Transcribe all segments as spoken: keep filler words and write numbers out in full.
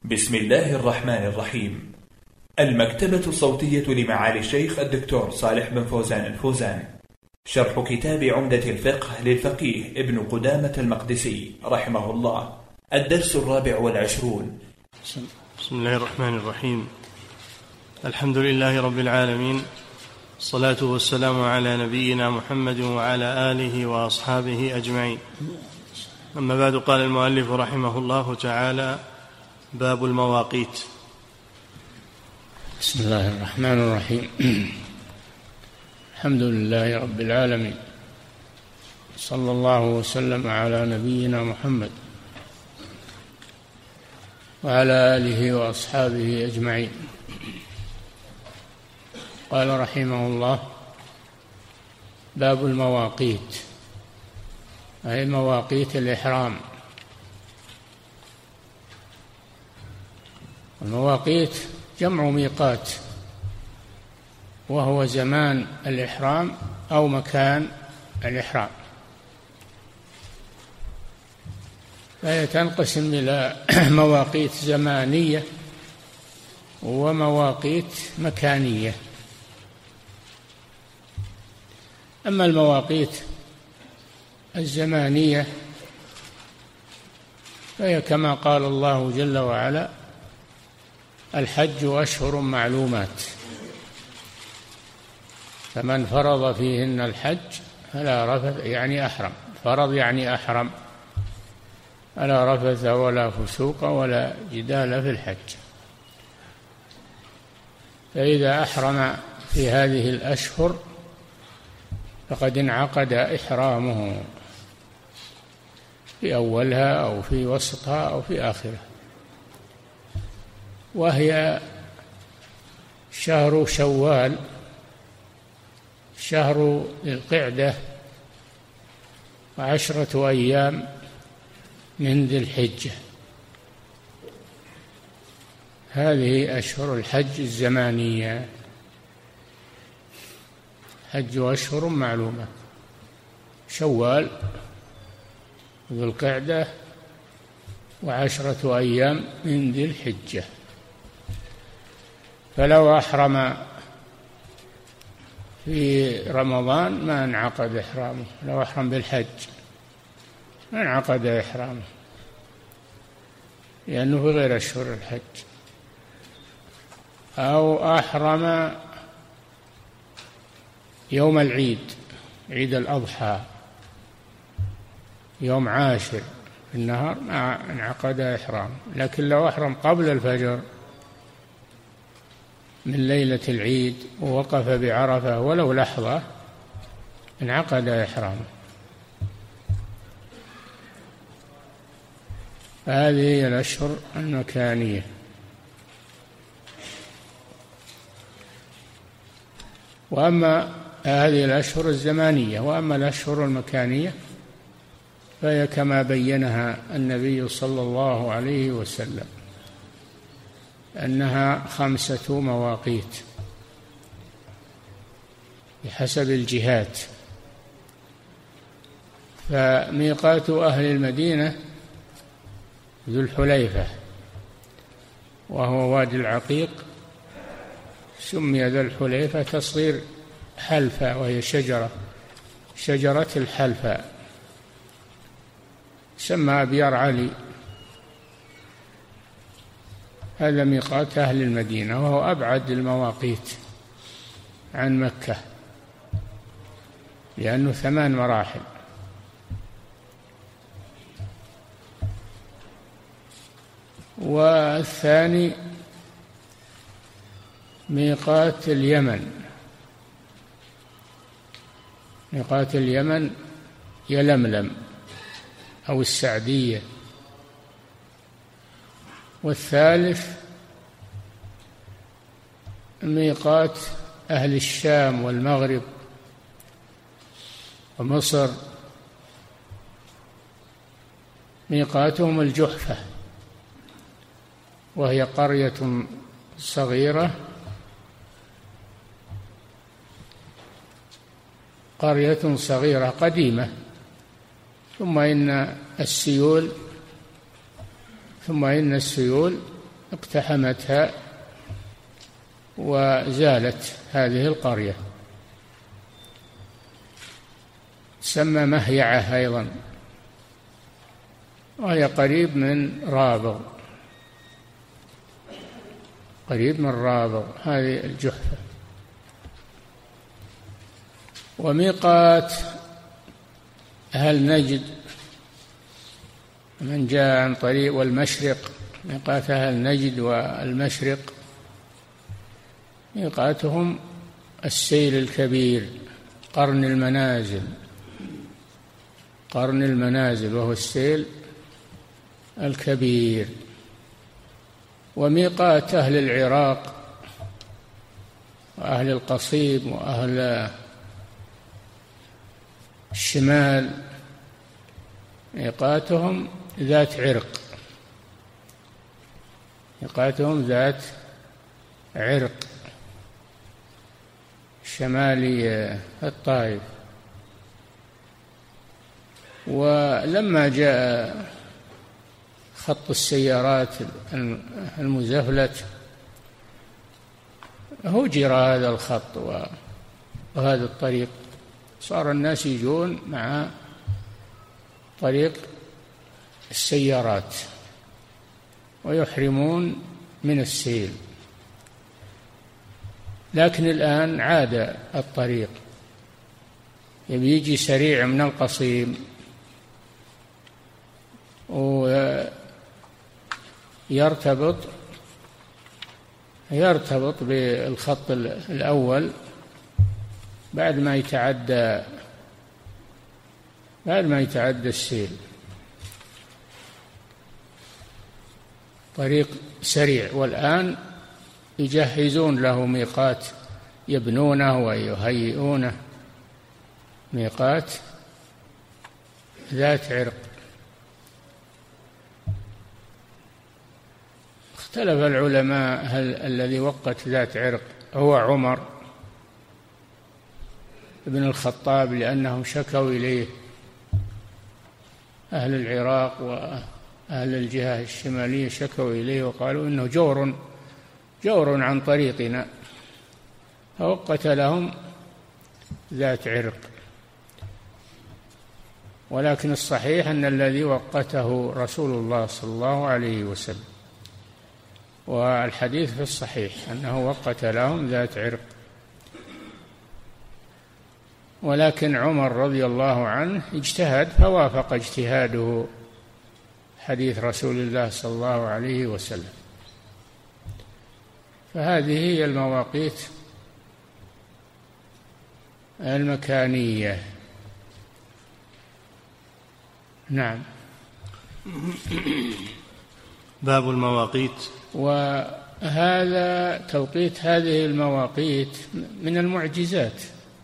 بسم الله الرحمن الرحيم. المكتبة الصوتية لمعالي الشيخ الدكتور صالح بن فوزان الفوزان. شرح كتاب عمدة الفقه للفقيه ابن قدامة المقدسي رحمه الله. الدرس الرابع والعشرون. بسم الله الرحمن الرحيم. الحمد لله رب العالمين، الصلاة والسلام على نبينا محمد وعلى آله وأصحابه أجمعين. أما بعد، قال المؤلف رحمه الله تعالى: باب المواقيت. بسم الله الرحمن الرحيم. الحمد لله رب العالمين، صلى الله وسلم على نبينا محمد وعلى آله وأصحابه أجمعين. قال رحمه الله: باب المواقيت، أي مواقيت الإحرام. المواقيت جمع ميقات، وهو زمان الإحرام أو مكان الإحرام، فهي تنقسم إلى مواقيت زمانية ومواقيت مكانية. أما المواقيت الزمانية فهي كما قال الله جل وعلا: الحج أشهر معلومات، فمن فرض فيهن الحج فلا رفث، يعني أحرم، فرض يعني أحرم، فلا رفث ولا فسوق ولا جدال في الحج. فإذا أحرم في هذه الأشهر فقد انعقد إحرامه في أولها أو في وسطها أو في آخرها، وهي شهر شوال، شهر القعدة، وعشرة أيام من ذي الحجة. هذه أشهر الحج الزمانية، حج أشهر معلومة: شوال، ذو القعدة، وعشرة أيام من ذي الحجة. فلو أحرم في رمضان ما انعقد إحرامه، لو أحرم بالحج ما انعقد إحرامه، لأنه في غير أشهر الحج. أو أحرم يوم العيد، عيد الأضحى، يوم عاشر في النهار ما انعقد إحرامه. لكن لو أحرم قبل الفجر من ليلة العيد ووقف بعرفة ولو لحظة انعقد إحرامه. هذه هي الأشهر المكانية. وأما هذه الأشهر الزمانية. وأما الأشهر المكانية فهي كما بينها النبي صلى الله عليه وسلم، أنها خمسة مواقيت بحسب الجهات. فميقات أهل المدينة ذو الحليفة، وهو وادي العقيق، سمي ذو الحليفة تصغير حلفة، وهي شجرة شجرة الحلفة، سمى أبيار علي. هذا ميقات أهل المدينة، وهو أبعد المواقيت عن مكة، لأنه ثمان مراحل. والثاني ميقات اليمن. ميقات اليمن يلملم أو السعدية. والثالث ميقات أهل الشام والمغرب ومصر، ميقاتهم الجحفة، وهي قرية صغيرة قرية صغيرة قديمة. ثم إن السيول ثم إن السيول اقتحمتها وزالت هذه القرية. تسمى مهيعة أيضا، وهي قريب من رابغ، قريب من رابغ هذه الجحفة. وميقات أهل نجد من جاء عن طريق والمشرق، ميقات أهل نجد والمشرق ميقاتهم السيل الكبير، قرن المنازل، قرن المنازل وهو السيل الكبير. وميقات أهل العراق وأهل القصيم وأهل الشمال ميقاتهم ذات عرق، ميقاتهم ذات عرق شمالي الطائف. ولما جاء خط السيارات المزفلة هجر هذا الخط وهذا الطريق، صار الناس يجون مع طريق السيارات ويحرمون من السيل. لكن الآن عاد الطريق، يبي يجي سريع من القصيم ويرتبط يرتبط بالخط الأول بعد ما يتعدى بعد ما يتعدى السيل، طريق سريع. والآن يجهزون له ميقات، يبنونه ويهيئونه، ميقات ذات عرق. اختلف العلماء هل الذي وقت ذات عرق هو عمر بن الخطاب، لأنهم شكوا إليه أهل العراق وأهل الجهة الشمالية، شكوا إليه وقالوا إنه جور جور عن طريقنا، فوقت لهم ذات عرق. ولكن الصحيح أن الذي وقته رسول الله صلى الله عليه وسلم، والحديث في الصحيح أنه وقت لهم ذات عرق. ولكن عمر رضي الله عنه اجتهد فوافق اجتهاده حديث رسول الله صلى الله عليه وسلم. فهذه هي المواقيت المكانية. نعم. باب المواقيت. وهذا توقيت هذه المواقيت من المعجزات،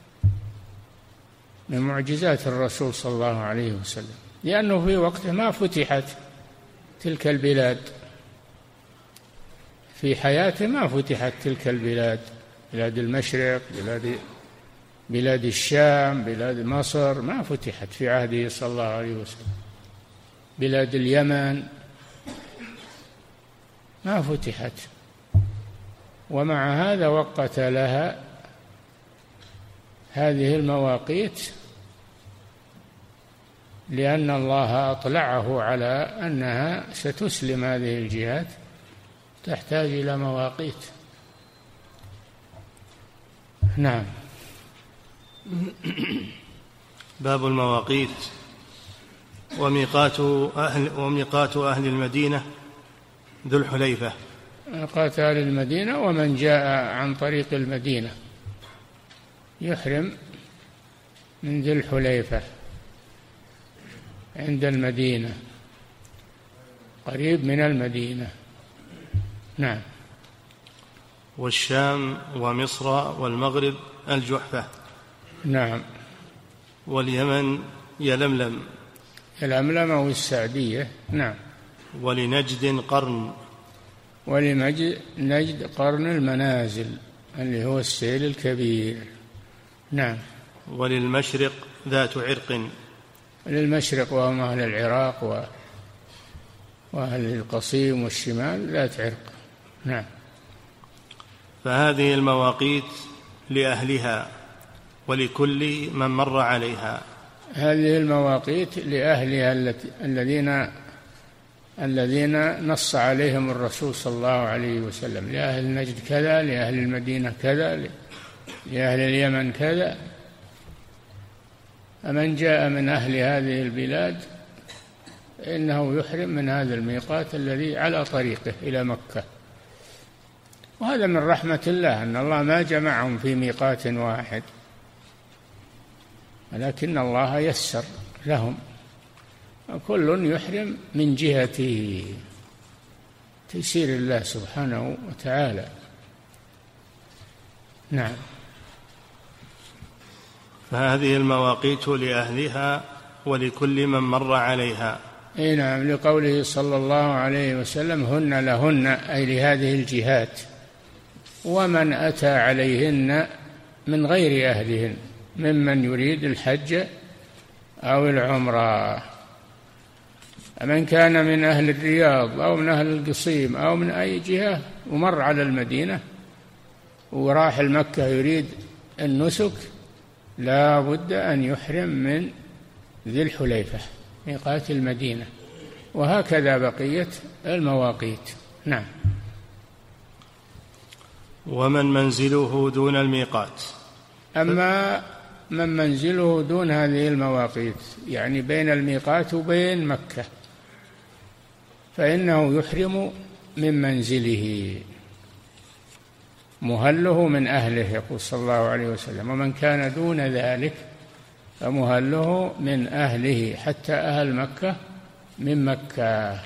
من معجزات الرسول صلى الله عليه وسلم، لأنه في وقته ما فتحت تلك البلاد، في حياته ما فتحت تلك البلاد، بلاد المشرق، بلاد بلاد الشام، بلاد مصر ما فتحت في عهده صلى الله عليه وسلم، بلاد اليمن ما فتحت. ومع هذا وقت لها هذه المواقيت، لأن الله أطلعه على أنها ستسلم هذه الجهات، تحتاج إلى مواقيت. نعم. باب المواقيت. وميقات أهل وميقات أهل المدينة ذو الحليفة. ميقات أهل المدينة ومن جاء عن طريق المدينة يحرم من ذي الحليفة عند المدينة، قريب من المدينة. نعم. والشام ومصر والمغرب الجحفة. نعم. واليمن يلملم. يلملم أو السعدية. نعم. ولنجد قرن. ولنجد قرن المنازل اللي هو السيل الكبير. نعم. وللمشرق ذات عرق. للمشرق وهم أهل العراق وأهل القصيم والشمال ذات عرق. نعم. فهذه المواقيت لأهلها ولكل من مر عليها. هذه المواقيت لأهلها الذين الذين نص عليهم الرسول صلى الله عليه وسلم، لأهل نجد كذا، لأهل المدينة كذا، لأهل اليمن كذا. فمن جاء من أهل هذه البلاد إنه يحرم من هذا الميقات الذي على طريقه إلى مكة. وهذا من رحمة الله أن الله ما جمعهم في ميقات واحد، ولكن الله يسر لهم، كل يحرم من جهته، تيسير الله سبحانه وتعالى. نعم. فهذه المواقيت لأهلها ولكل من مر عليها. اي نعم، لقوله صلى الله عليه وسلم: هن لهن، أي لهذه الجهات، ومن أتى عليهن من غير أهلهن ممن يريد الحج أو العمرة. من كان من أهل الرياض أو من أهل القصيم أو من أي جهة ومر على المدينة وراح المكة يريد النسك، لا بد أن يحرم من ذي الحليفة ميقات المدينة، وهكذا بقية المواقيت. نعم. ومن منزله دون الميقات. أما من منزله دون هذه المواقيت، يعني بين الميقات وبين مكة، فإنه يحرم من منزله، مهله من أهله، يقول صلى الله عليه وسلم: ومن كان دون ذلك فمهله من أهله، حتى أهل مكة من مكة.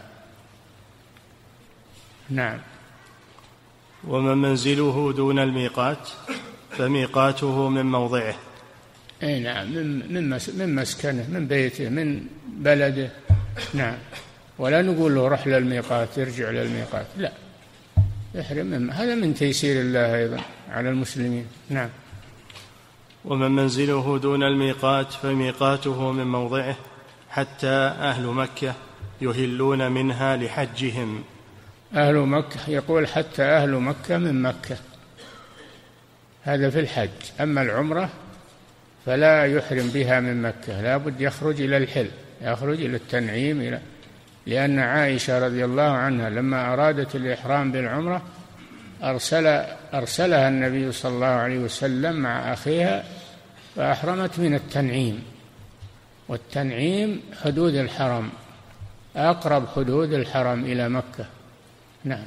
نعم. ومن منزله دون الميقات فميقاته من موضعه. اي نعم، من من مسكنه، من بيته، من بلده. نعم. ولا نقول له رح للميقات، ارجع للميقات، لا، يحرم. هذا من تيسير الله أيضا على المسلمين. نعم. ومن منزله دون الميقات فميقاته من موضعه، حتى أهل مكة يهلون منها لحجهم. أهل مكة، يقول حتى أهل مكة من مكة، هذا في الحج. أما العمرة فلا يحرم بها من مكة، لا بد يخرج إلى الحل، يخرج إلى التنعيم، إلى لأن عائشة رضي الله عنها لما أرادت الإحرام بالعمرة أرسل أرسلها النبي صلى الله عليه وسلم مع أخيها، فأحرمت من التنعيم، والتنعيم حدود الحرم، أقرب حدود الحرم إلى مكة. نعم.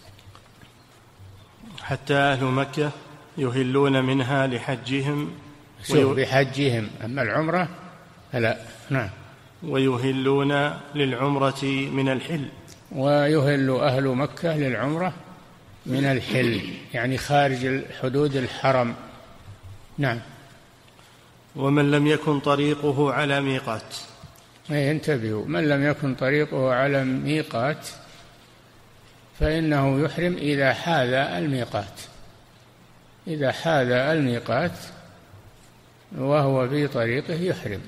حتى أهل مكة يهلون منها لحجهم وي... بحجهم، أما العمرة فلا. نعم. ويهلون للعمرة من الحل. ويهل أهل مكة للعمرة من الحل، يعني خارج حدود الحرم. نعم. ومن لم يكن طريقه على ميقات. انتبهوا، من لم يكن طريقه على ميقات فإنه يحرم إذا حاذ الميقات، إذا حاذ الميقات وهو في طريقه يحرم،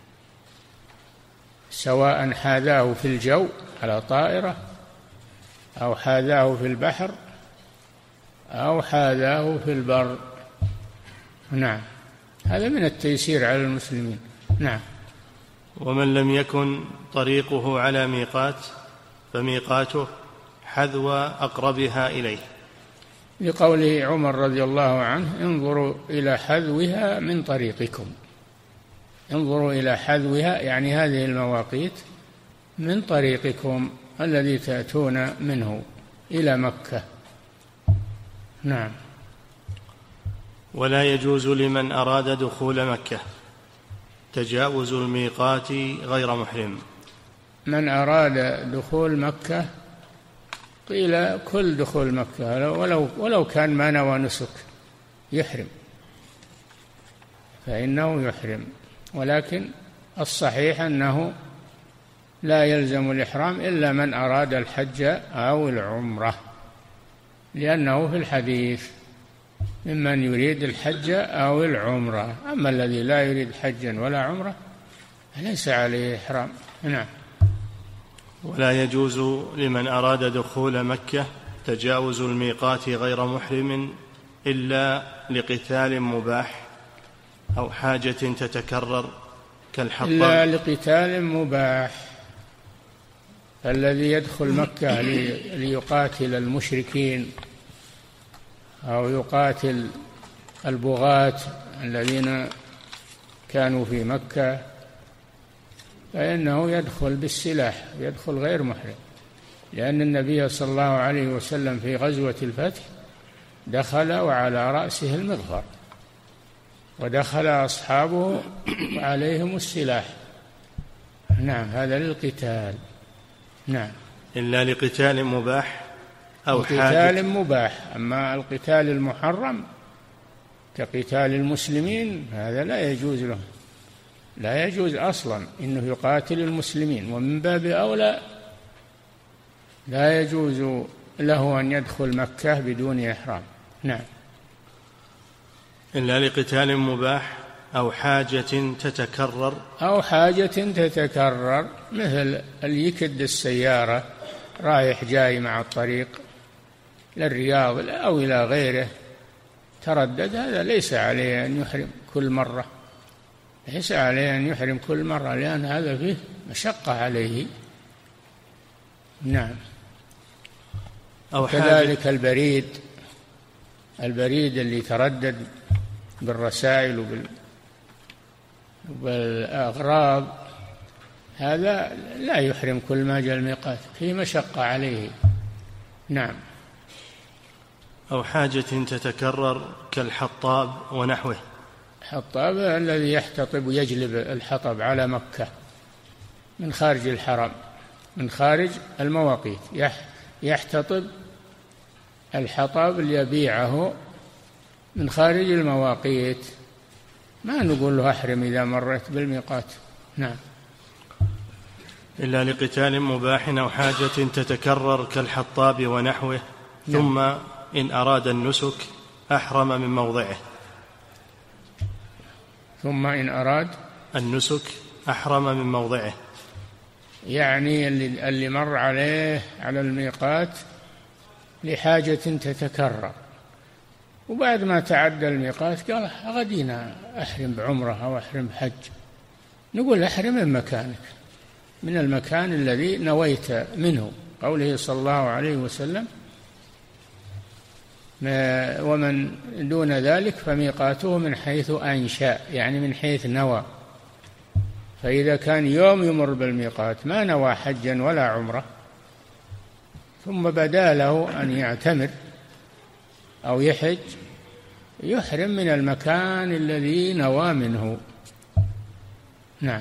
سواء حاذاه في الجو على طائرة، أو حاذاه في البحر، أو حاذاه في البر. نعم. هذا من التيسير على المسلمين. نعم. ومن لم يكن طريقه على ميقات فميقاته حذو أقربها إليه، لقوله عمر رضي الله عنه: انظروا إلى حذوها من طريقكم. انظروا إلى حذوها، يعني هذه المواقيت من طريقكم الذي تأتون منه إلى مكة. نعم. ولا يجوز لمن أراد دخول مكة تجاوز الميقات غير محرم. من أراد دخول مكة، قيل كل دخول مكة ولو, ولو كان ما نوى نسك يحرم، فإنه يحرم، ولكن الصحيح أنه لا يلزم الإحرام إلا من أراد الحج أو العمرة، لأنه في الحديث ممن يريد الحج أو العمرة. أما الذي لا يريد حجا ولا عمرة ليس عليه إحرام. نعم. ولا يجوز لمن أراد دخول مكة تجاوز الميقات غير محرم إلا لقتال مباح أو حاجة تتكرر كالحطام. إلا لقتال مباح. الذي يدخل مكة ليقاتل المشركين أو يقاتل البغاة الذين كانوا في مكة فإنه يدخل بالسلاح، يدخل غير محرم، لأن النبي صلى الله عليه وسلم في غزوة الفتح دخل وعلى رأسه المغفر، ودخل أصحابه وعليهم السلاح. نعم، هذا للقتال. نعم، إلا لقتال مباح أو قتال مباح. أما القتال المحرم كقتال المسلمين هذا لا يجوز له، لا يجوز أصلا إنه يقاتل المسلمين، ومن باب أولى لا يجوز له أن يدخل مكة بدون إحرام. نعم، إلا لقتال مباح أو حاجة تتكرر. أو حاجة تتكرر، مثل اللي يكد السيارة رايح جاي مع الطريق للرياض أو إلى غيره تردد، هذا ليس عليه أن يحرم كل مرة، ليس عليه أن يحرم كل مرة، لأن هذا فيه مشقة عليه. نعم. أو كذلك البريد، البريد اللي تردد بالرسائل وبال والأغراض هذا لا يحرم كل ما جاء الميقات، فيه مشقة عليه. نعم. أو حاجة تتكرر كالحطاب ونحوه. الحطاب الذي يحتطب ويجلب الحطب على مكة من خارج الحرم، من خارج المواقيت، يحتطب الحطب ليبيعه من خارج المواقيت، ما نقول له أحرم إذا مرت بالميقات. نعم. إلا لقتال مباح أو حاجة تتكرر كالحطاب ونحوه. نعم. ثم إن أراد النسك أحرم من موضعه. ثم إن أراد النسك أحرم من موضعه، يعني اللي, اللي مر عليه على الميقات لحاجة تتكرر، وبعد ما تعدى الميقات قال غدينا أحرم بعمرة أو أحرم بحج، نقول أحرم من مكانك، من المكان الذي نويت منه، قوله صلى الله عليه وسلم ومن دون ذلك فميقاته من حيث أنشأ، يعني من حيث نوى. فإذا كان يوم يمر بالميقات ما نوى حجا ولا عمرة ثم بدا له أن يعتمر أو يحج، يحرم من المكان الذي نوى منه. نعم.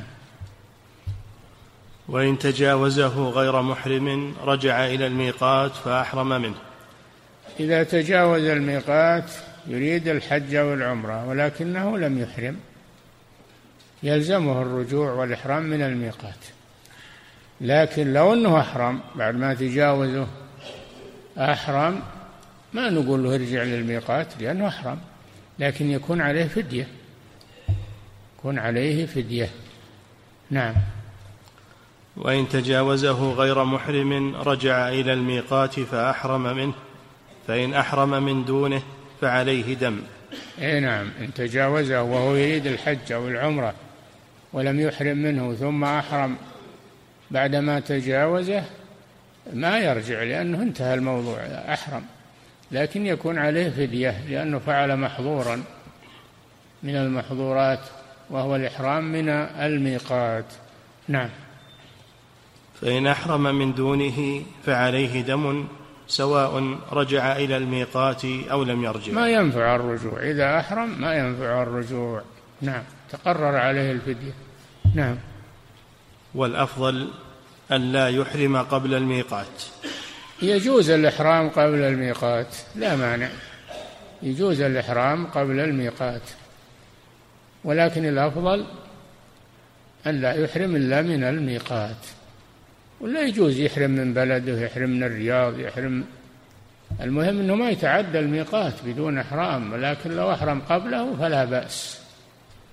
وإن تجاوزه غير محرم رجع إلى الميقات فأحرم منه. إذا تجاوز الميقات يريد الحج والعمرة ولكنه لم يحرم، يلزمه الرجوع والإحرام من الميقات. لكن لو أنه أحرم بعد ما تجاوزه أحرم، ما نقول له ارجع للميقات لأنه أحرم، لكن يكون عليه فدية، يكون عليه فدية. نعم. وإن تجاوزه غير محرم رجع إلى الميقات فأحرم منه، فإن أحرم من دونه فعليه دم. إيه نعم، إن تجاوزه وهو يريد الحج أو العمرة ولم يحرم منه ثم أحرم بعدما تجاوزه ما يرجع، لأنه انتهى الموضوع، أحرم، لكن يكون عليه فدية لأنه فعل محظورا من المحظورات وهو الإحرام من الميقات. نعم. فإن أحرم من دونه فعليه دم سواء رجع إلى الميقات أو لم يرجع. ما ينفع الرجوع، إذا أحرم ما ينفع الرجوع. نعم، تقرر عليه الفدية. نعم. والأفضل أن لا يحرم قبل الميقات. يجوز الإحرام قبل الميقات، لا مانع، يجوز الإحرام قبل الميقات، ولكن الأفضل أن لا يحرم إلا من الميقات. ولا يجوز يحرم من بلده، يحرم من الرياض، يحرم، المهم أنه ما يتعدى الميقات بدون إحرام، ولكن لو أحرم قبله فلا بأس،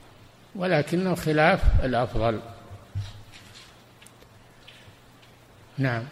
ولكنه خلاف الأفضل. نعم.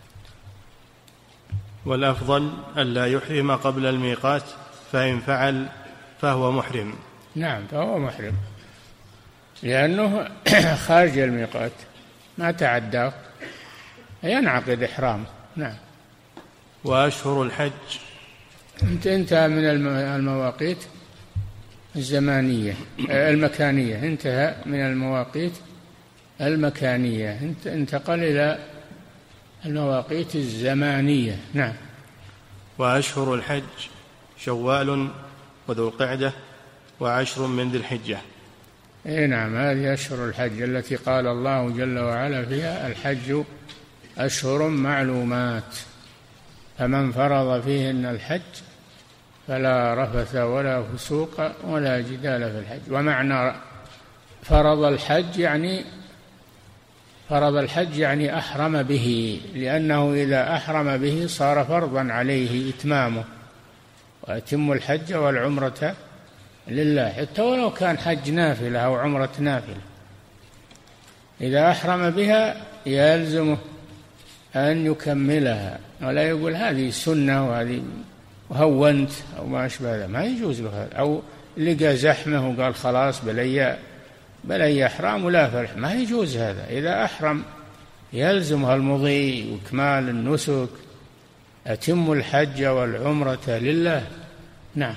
والأفضل ألا يحرم قبل الميقات، فإن فعل فهو محرم. نعم، فهو محرم لأنه خارج الميقات ما تعدى، ينعقد إحرامه. نعم. وأشهر الحج انت انتهى من المواقيت الزمانية المكانية، انتهى من المواقيت المكانية، انت انتقل إلى المواقيت الزمانية. نعم. وأشهر الحج شوال وذو القعدة وعشر من ذي الحجة. اي نعم، هذه أشهر الحج التي قال الله جل وعلا فيها: الحج أشهر معلومات، فمن فرض فيهن الحج فلا رفث ولا فسوق ولا جدال في الحج. ومعنى فرض الحج يعني فرض الحج يعني أحرم به، لأنه إذا أحرم به صار فرضا عليه إتمامه، وأتم الحج والعمرة لله، حتى ولو كان حج نافلة أو عمرة نافلة، إذا أحرم بها يلزمه أن يكملها، ولا يقول هذه سنة وهذه وهونت أو ما أشبه ذلك، ما يجوز له هذا. أو لقى زحمه وقال خلاص بلي بلي أحرام ولا فرح، ما يجوز هذا. إذا أحرم يلزمها المضي وإكمال النسك، أتم الحج والعمرة لله. نعم.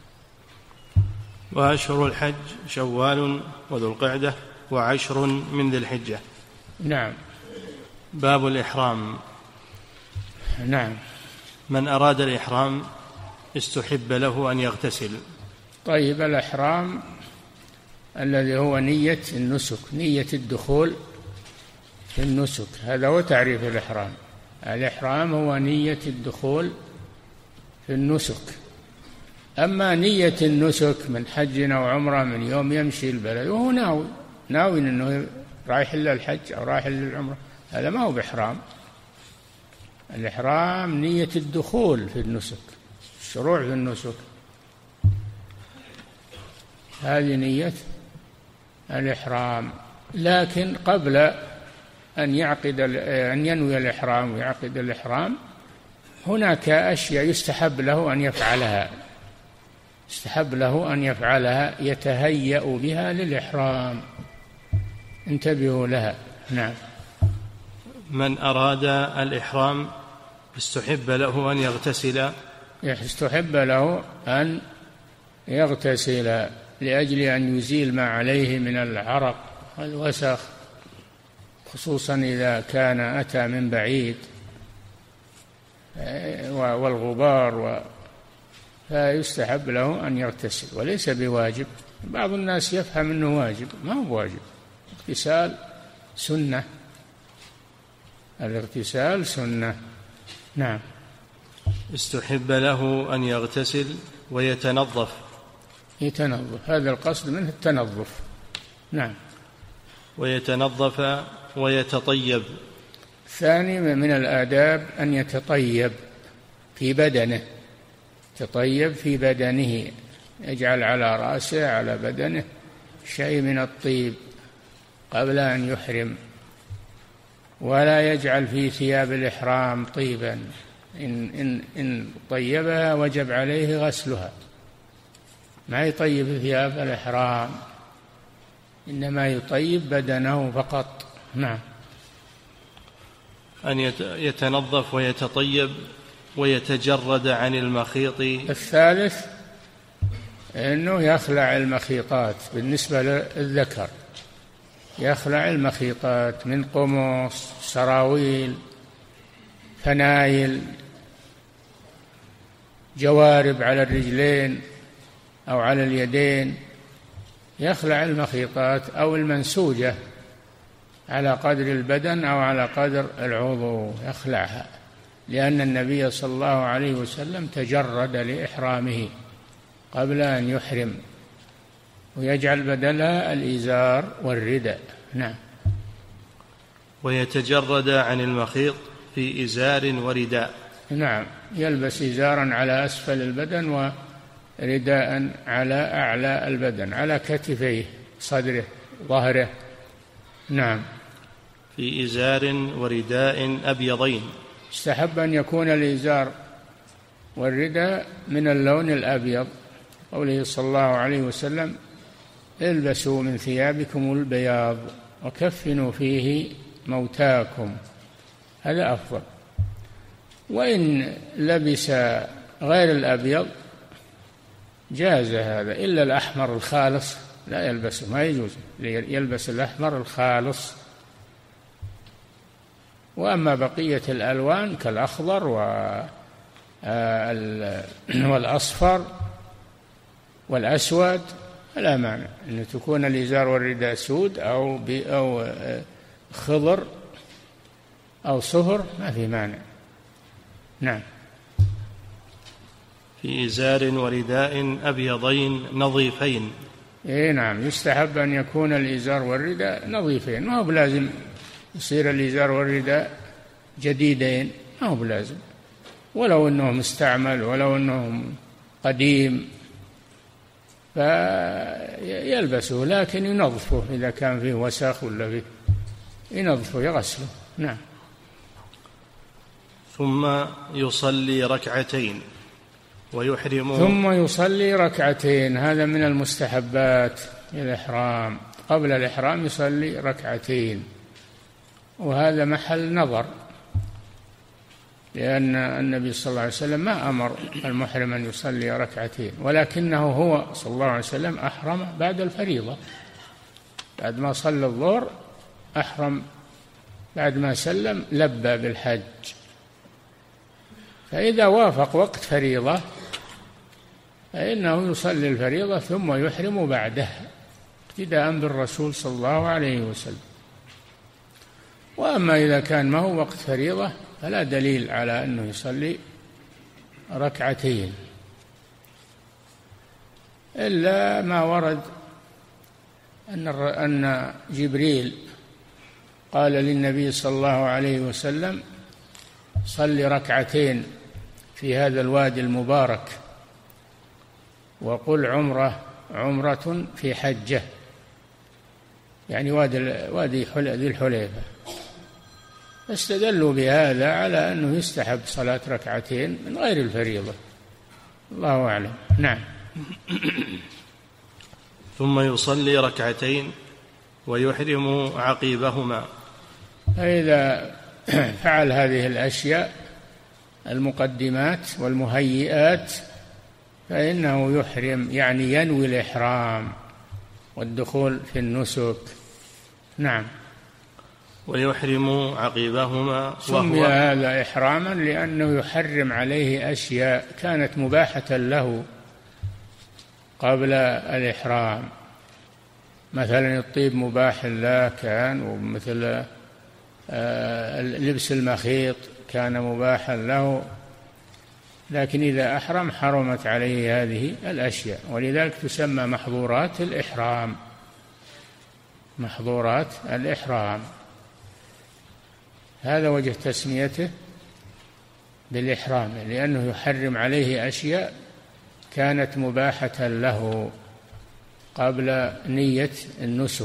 وأشهر الحج شوال وذو القعدة وعشر من ذي الحجة. نعم. باب الإحرام. نعم. من أراد الإحرام استحب له أن يغتسل. طيب، الإحرام الذي هو نية النسك، نية الدخول في النسك، هذا هو تعريف الإحرام. الإحرام هو نية الدخول في النسك. أما نية النسك من حج أو عمرة من يوم يمشي البلد وهو ناوي ناوي أنه رايح للحج أو رايح للعمرة، هذا ما هو بإحرام. الإحرام نية الدخول في النسك، الشروع في النسك، هذه نية الإحرام. لكن قبل أن يعقد أن ينوي الإحرام ويعقد الإحرام هناك أشياء يستحب له أن يفعلها يستحب له أن يفعلها يتهيأ بها للإحرام، انتبهوا لها. نعم. من أراد الإحرام استحب له أن يغتسل استحب له أن يغتسل لأجل أن يزيل ما عليه من العرق والوسخ، خصوصا إذا كان أتى من بعيد والغبار و... فيستحب له أن يغتسل، وليس بواجب. بعض الناس يفهم أنه واجب، ما هو واجب، اغتسال سنة، الاغتسال سنة. نعم. استحب له أن يغتسل ويتنظف. يتنظف، هذا القصد منه التنظف. نعم. ويتنظف ويتطيب. ثاني من الآداب أن يتطيب في بدنه، يتطيب في بدنه، يجعل على رأسه على بدنه شيء من الطيب قبل أن يحرم، ولا يجعل في ثياب الإحرام طيبا، إن, إن, إن طيبها وجب عليه غسلها، ما يطيب ثياب الإحرام، إنما يطيب بدنه فقط. نعم. أن يتنظف ويتطيب ويتجرد عن المخيط. الثالث أنه يخلع المخيطات بالنسبة للذكر، يخلع المخيطات من قمص، سراويل، فنايل، جوارب على الرجلين أو على اليدين، يخلع المخيطات أو المنسوجة على قدر البدن أو على قدر العضو، يخلعها، لأن النبي صلى الله عليه وسلم تجرد لإحرامه قبل أن يحرم، ويجعل بدلها الإزار والرداء. نعم. ويتجرد عن المخيط في إزار ورداء. نعم، يلبس إزارا على أسفل البدن ورداء على أعلى البدن، على كتفيه، صدره، ظهره. نعم. في إزار ورداء أبيضين. استحب أن يكون الإزار والرداء من اللون الأبيض، قوله صلى الله عليه وسلم: البسوا من ثيابكم البياض وكفنوا فيه موتاكم، هذا أفضل. وإن لبس غير الأبيض جاز هذا، إلا الأحمر الخالص لا يلبسه، ما يجوز يلبس الأحمر الخالص. وأما بقية الألوان كالأخضر والأصفر والأسود لا مانع أن تكون الإزار والرداء سود أو أو خضر أو صفر، ما في مانع. نعم. في إزار ورداء أبيضين نظيفين. إيه نعم، يستحب أن يكون الإزار والرداء نظيفين، ما هو بلازم يصير الإزار والرداء جديدين، ما هو بلازم، ولو أنه مستعمل ولو أنه قديم فيلبسه، لكن ينظفه إذا كان فيه وسخ ولا فيه ينظفه يغسله. نعم. ثم يصلي ركعتين ويحرم. ثم يصلي ركعتين، هذا من المستحبات الإحرام. قبل الإحرام يصلي ركعتين، وهذا محل نظر، لأن النبي صلى الله عليه وسلم ما أمر المحرم أن يصلي ركعتين، ولكنه هو صلى الله عليه وسلم أحرم بعد الفريضة، بعد ما صلى الظهر أحرم، بعد ما سلم لبى بالحج. فإذا وافق وقت فريضة فإنه يصلي الفريضة ثم يحرم بعدها اقتداء بالرسول صلى الله عليه وسلم. وأما إذا كان ما هو وقت فريضة فلا دليل على أنه يصلي ركعتين، إلا ما ورد أن أن جبريل قال للنبي صلى الله عليه وسلم: صل ركعتين في هذا الوادي المبارك وقل عمرة عمرة في حجة، يعني وادي وادي ذي الحليفة. استدلوا بهذا على أنه يستحب صلاة ركعتين من غير الفريضة، الله أعلم. نعم. ثم يصلي ركعتين ويحرم عقيبهما. فإذا فعل هذه الأشياء المقدمات والمهيئات فإنه يحرم، يعني ينوي الإحرام والدخول في النسك. نعم. ويحرم عقيبهما. سمي هذا إحراما لأنه يحرم عليه أشياء كانت مباحة له قبل الإحرام، مثلا الطيب مباح له كان، ومثل لبس المخيط كان مباحا له، لكن إذا أحرم حرمت عليه هذه الأشياء، ولذلك تسمى محظورات الإحرام، محظورات الإحرام. هذا وجه تسميته بالإحرام، لأنه يحرم عليه أشياء كانت مباحة له قبل نية النسك،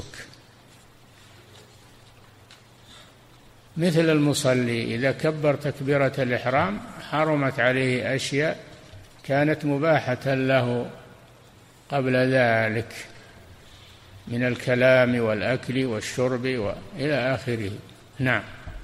مثل المصلي إذا كبر تكبيرة الإحرام حرمت عليه أشياء كانت مباحة له قبل ذلك من الكلام والأكل والشرب وإلى آخره. نعم.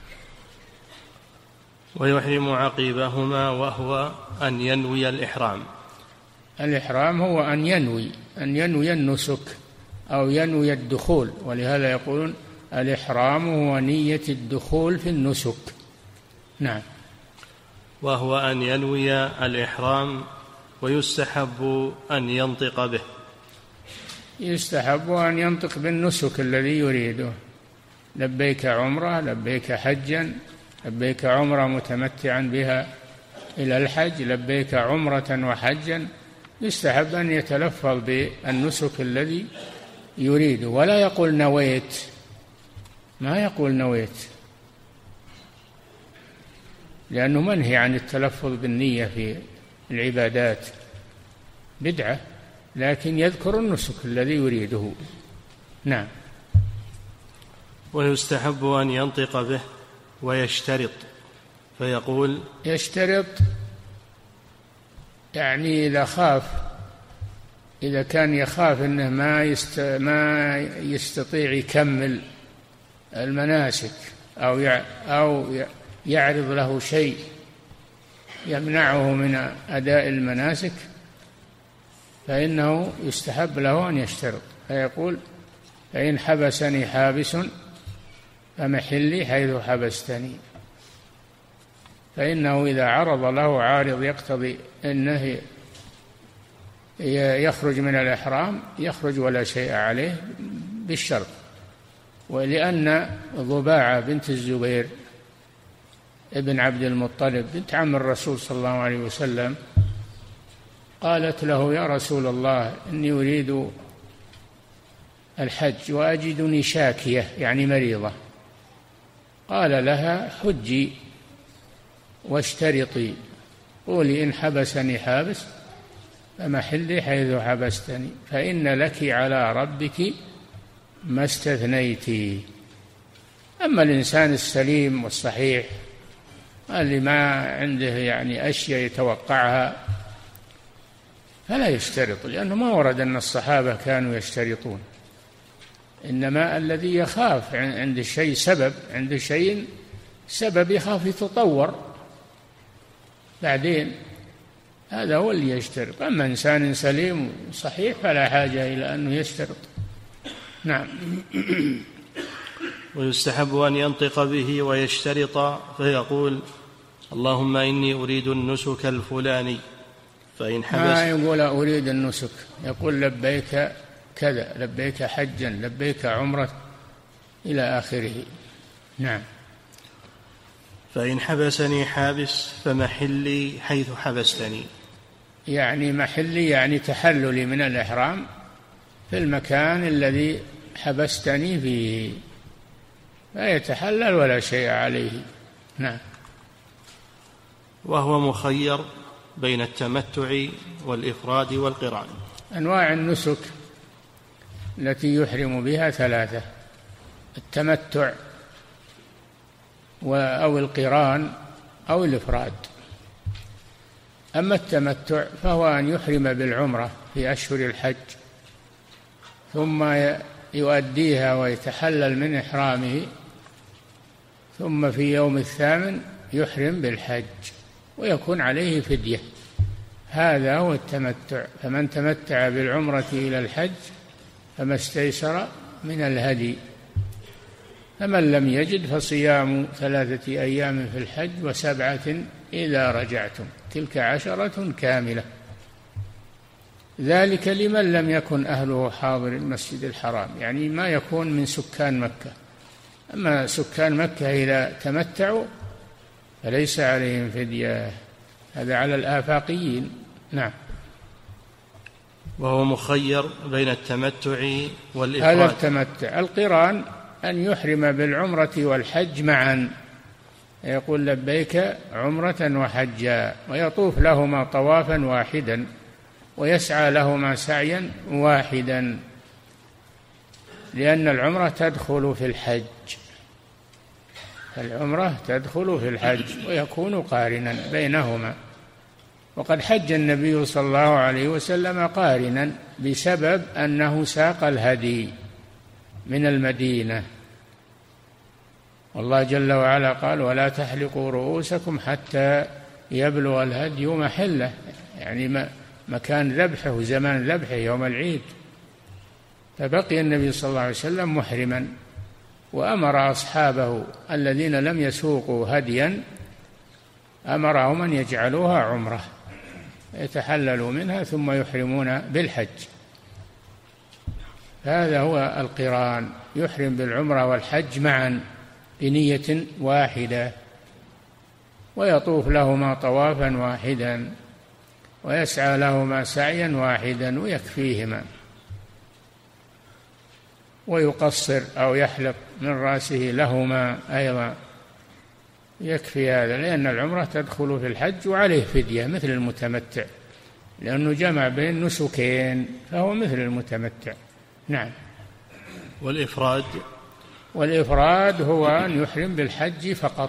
ويحرم عقيبهما وهو أن ينوي الإحرام. الإحرام هو أن ينوي أن ينوي النسك أو ينوي الدخول، ولهذا يقولون الإحرام هو نية الدخول في النسك. نعم. وهو أن ينوي الإحرام، ويستحب أن ينطق به. يستحب أن ينطق بالنسك الذي يريده، لبيك عمرة، لبيك حجا، لبيك عمرة متمتعا بها إلى الحج، لبيك عمرة وحجا. يستحب أن يتلفظ بالنسك الذي يريده، ولا يقول نويت، ما يقول نويت، لأنه منهي عن التلفظ بالنية في العبادات، بدعة، لكن يذكر النسك الذي يريده. نعم. ويستحب أن ينطق به ويشترط فيقول يشترط يعني إذا خاف، إذا كان يخاف أنه ما يست ما يستطيع يكمل المناسك أو أو يعرض له شيء يمنعه من أداء المناسك، فإنه يستحب له أن يشترط، فيقول: فإن حبسني حابس فمحلي حيث حبستني. فإنه إذا عرض له عارض يقتضي أنه يخرج من الإحرام يخرج ولا شيء عليه بالشرط. ولأن ضباعة بنت الزبير ابن عبد المطلب بنت عم الرسول صلى الله عليه وسلم قالت له: يا رسول الله، إني أريد الحج وأجدني شاكية يعني مريضة. قال لها: حجي واشترطي، قولي: إن حبسني حابس فمحلي حيث حبستني، فإن لك على ربك ما استثنيت. أما الإنسان السليم والصحيح اللي ما عنده يعني أشياء يتوقعها فلا يشترط، لأنه ما ورد أن الصحابة كانوا يشترطون، إنما الذي يخاف عند الشيء سبب، عند شيء سبب يخاف يتطور بعدين، هذا هو اللي يشترط. أما إنسان سليم صحيح فلا حاجة إلى أنه يشترط. نعم. ويستحب أن ينطق به ويشترط فيقول: اللهم إني أريد النسك الفلاني، فإن حبس. ما يقول أريد النسك، يقول لبيك كذا، لبيك حجا، لبيك عمرة إلى آخره. نعم. فإن حبسني حابس فمحلي حيث حبستني، يعني محلي يعني تحللي من الإحرام في المكان الذي حبستني فيه، لا يتحلل ولا شيء عليه. نعم. وهو مخير بين التمتع والإفراد والقران. أنواع النسك التي يحرم بها ثلاثة: التمتع أو القران أو الإفراد. أما التمتع فهو أن يحرم بالعمرة في أشهر الحج ثم يؤديها ويتحلل من إحرامه، ثم في يوم الثامن يحرم بالحج ويكون عليه فدية. هذا هو التمتع. فمن تمتع بالعمرة إلى الحج فما استيسر من الهدي، فمن لم يجد فصيام ثلاثة أيام في الحج وسبعة إذا رجعتم، تلك عشرة كاملة. ذلك لمن لم يكن أهله حاضر المسجد الحرام، يعني ما يكون من سكان مكة. أما سكان مكة إذا تمتعوا فليس عليهم فدية، هذا على الآفاقيين. نعم. وهو مخير بين التمتع والإفراد. هذا التمتع. القران أن يحرم بالعمرة والحج معا، يقول لبيك عمرة وحجا، ويطوف لهما طوافا واحدا ويسعى لهما سعيا واحدا، لأن العمرة تدخل في الحج، العمرة تدخل في الحج ويكون قارنا بينهما. وقد حج النبي صلى الله عليه وسلم قارنا بسبب أنه ساق الهدي من المدينة، والله جل وعلا قال: ولا تحلقوا رؤوسكم حتى يبلغ الهدي محله، يعني مكان ذبحه وزمان ذبحه يوم العيد. فبقي النبي صلى الله عليه وسلم محرما، وأمر أصحابه الذين لم يسوقوا هديا أمرهم أن يجعلوها عمرة يتحللوا منها ثم يحرمون بالحج. هذا هو القران، يحرم بالعمرة والحج معا بنية واحدة، ويطوف لهما طوافا واحدا ويسعى لهما سعيا واحدا ويكفيهما، ويقصر أو يحلق من رأسه لهما أيضا، يكفي هذا، لأن العمرة تدخل في الحج وعليه فدية مثل المتمتع، لأنه جمع بين نسكين فهو مثل المتمتع. نعم. والإفراد والإفراد هو أن يحرم بالحج فقط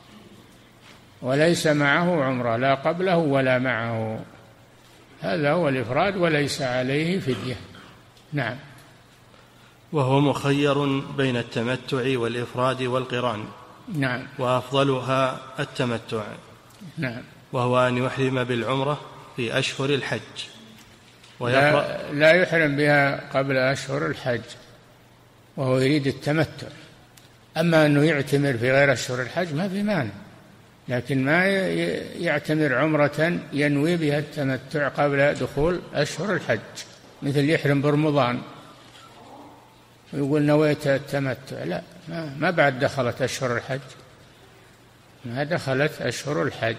وليس معه عمرة، لا قبله ولا معه، هذا هو الإفراد وليس عليه فدية. نعم. وهو مخير بين التمتع والإفراد والقران. نعم. وأفضلها التمتع. نعم. وهو أن يحرم بالعمرة في أشهر الحج لا, لا يحرم بها قبل أشهر الحج وهو يريد التمتع. أما أنه يعتمر في غير أشهر الحج ما في مانع، لكن ما يعتمر عمرة ينوي بها التمتع قبل دخول أشهر الحج، مثل يحرم برمضان ويقول نويت التمتع، لا، ما بعد دخلت أشهر الحج، ما دخلت أشهر الحج.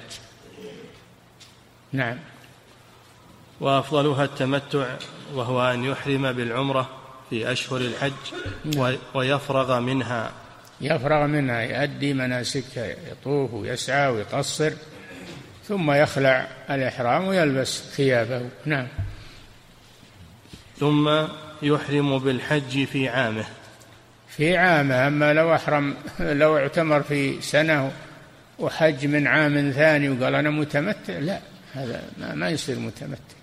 نعم. وأفضلها التمتع وهو أن يحرم بالعمرة في أشهر الحج ويفرغ منها يفرغ منها يؤدي مناسكه، يطوف ويسعى ويقصر، ثم يخلع الإحرام ويلبس ثيابه. نعم. ثم يحرم بالحج في عامه في عامه أما لو أحرم لو اعتمر في سنة وحج من عام ثاني وقال أنا متمتع، لا، هذا ما يصير متمتع،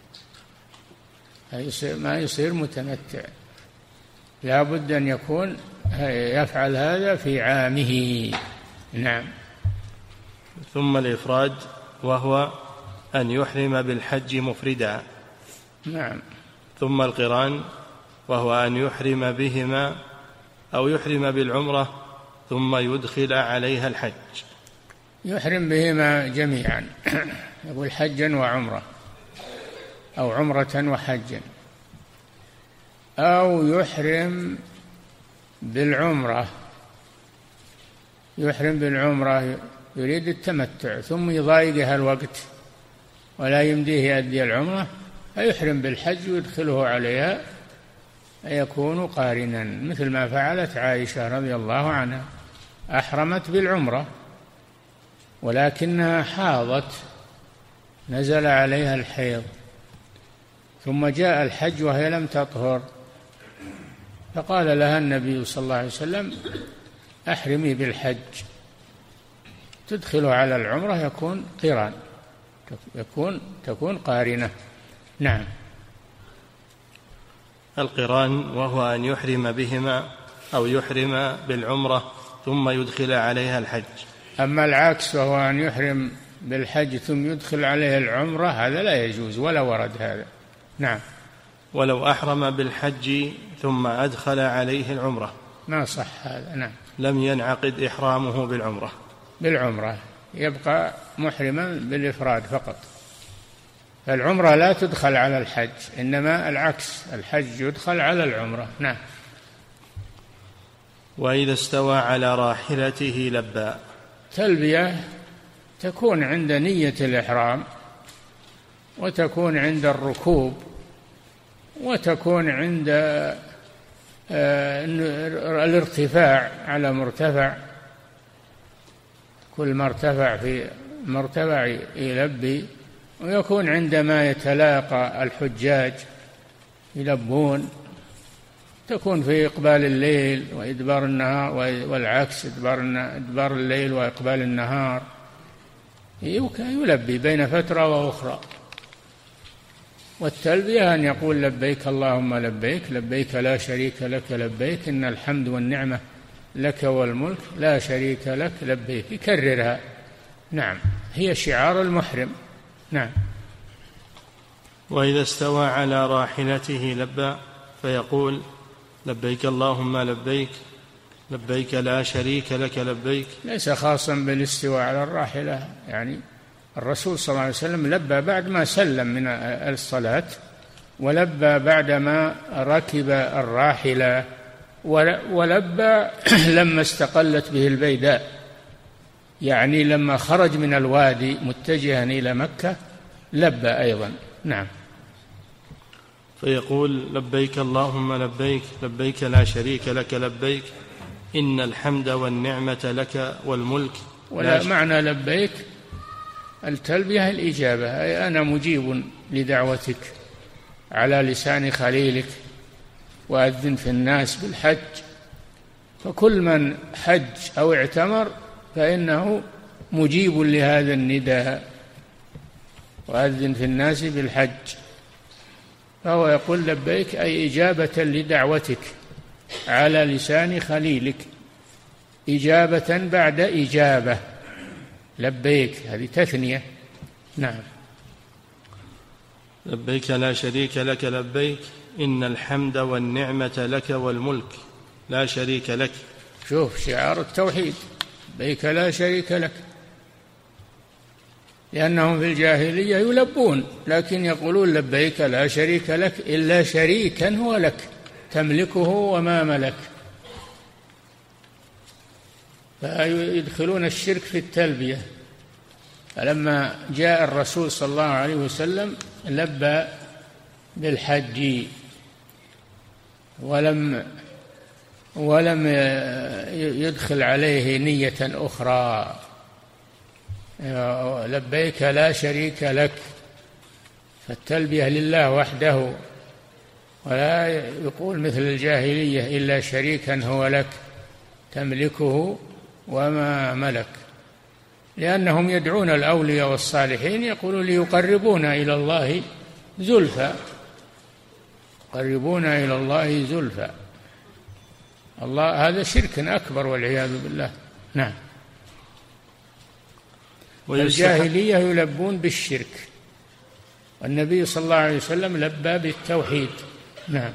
ما يصير متمتع، لا بد أن يكون يفعل هذا في عامه. نعم. ثم الإفراد وهو أن يحرم بالحج مفردا. نعم. ثم القران وهو أن يحرم بهما أو يحرم بالعمرة ثم يدخل عليها الحج. يحرم بهما جميعا، يقول حجا وعمرة أو عمرة وحجا، أو يحرم بالعمرة يحرم بالعمرة يريد التمتع ثم يضايقها الوقت ولا يمديه يؤدي العمرة، فيحرم بالحج ويدخله عليها يكون قارنا، مثل ما فعلت عائشة رضي الله عنها، أحرمت بالعمرة ولكنها حاضت، نزل عليها الحيض، ثم جاء الحج وهي لم تطهر، فقال لها النبي صلى الله عليه وسلم أحرمي بالحج، تدخل على العمرة يكون قران، يكون تكون قارنة. نعم. القران وهو أن يحرم بهما أو يحرم بالعمرة ثم يدخل عليها الحج. أما العكس وهو أن يحرم بالحج ثم يدخل عليه العمرة هذا لا يجوز ولا ورد هذا. نعم. ولو أحرم بالحج ثم أدخل عليه العمرة ما صح هذا. نعم. لم ينعقد إحرامه بالعمرة بالعمرة يبقى محرما بالإفراد فقط، فالعمرة لا تدخل على الحج، إنما العكس، الحج يدخل على العمرة. نعم. وإذا استوى على راحلته لبى. تلبية تكون عند نية الإحرام، وتكون عند الركوب، وتكون عند الارتفاع على مرتفع، كل ما ارتفع في مرتفع يلبي، ويكون عندما يتلاقى الحجاج يلبون، تكون في إقبال الليل وإدبار النهار، والعكس إدبار الليل وإقبال النهار، يلبي بين فترة وأخرى. والتلبية أن يقول لبيك اللهم لبيك، لبيك لا شريك لك لبيك، إن الحمد والنعمة لك والملك لا شريك لك لبيك، يكررها. نعم، هي شعار المحرم. نعم. وإذا استوى على راحلته لبى فيقول لبيك اللهم لبيك، لبيك لا شريك لك لبيك. ليس خاصا بالاستواء على الراحلة، يعني الرسول صلى الله عليه وسلم لبى بعد ما سلم من الصلاة، ولبى بعدما ركب الراحلة، ولبى لما استقلت به البيداء، يعني لما خرج من الوادي متجها إلى مكة لبى أيضا. نعم. فيقول لبيك اللهم لبيك، لبيك لا شريك لك لبيك، إن الحمد والنعمة لك والملك. ولا معنى لبيك التلبية الإجابة، أي أنا مجيب لدعوتك على لسان خليلك، وأذن في الناس بالحج، فكل من حج أو اعتمر فإنه مجيب لهذا النداء، وأذن في الناس بالحج، فهو يقول لبيك أي إجابة لدعوتك على لسان خليلك، إجابة بعد إجابة، لبيك هذه تثنية. نعم. لبيك لا شريك لك لبيك إن الحمد والنعمة لك والملك لا شريك لك. شوف شعار التوحيد، لبيك لا شريك لك، لأنهم في الجاهلية يلبون لكن يقولون لبيك لا شريك لك إلا شريكا هو لك تملكه وما ملك، فيدخلون الشرك في التلبية. فلما جاء الرسول صلى الله عليه وسلم لبى بالحج ولم ولم يدخل عليه نية أخرى، لبيك لا شريك لك، فالتلبية لله وحده، ولا يقول مثل الجاهلية إلا شريكا هو لك تملكه وما ملك، لأنهم يدعون الأولياء والصالحين يقولون ليقربونا إلى الله زلفى، قربونا إلى الله زلفى. الله هذا شرك أكبر والعياذ بالله. نعم. الجاهلية يلبون بالشرك، والنبي صلى الله عليه وسلم لبى بالتوحيد. نعم.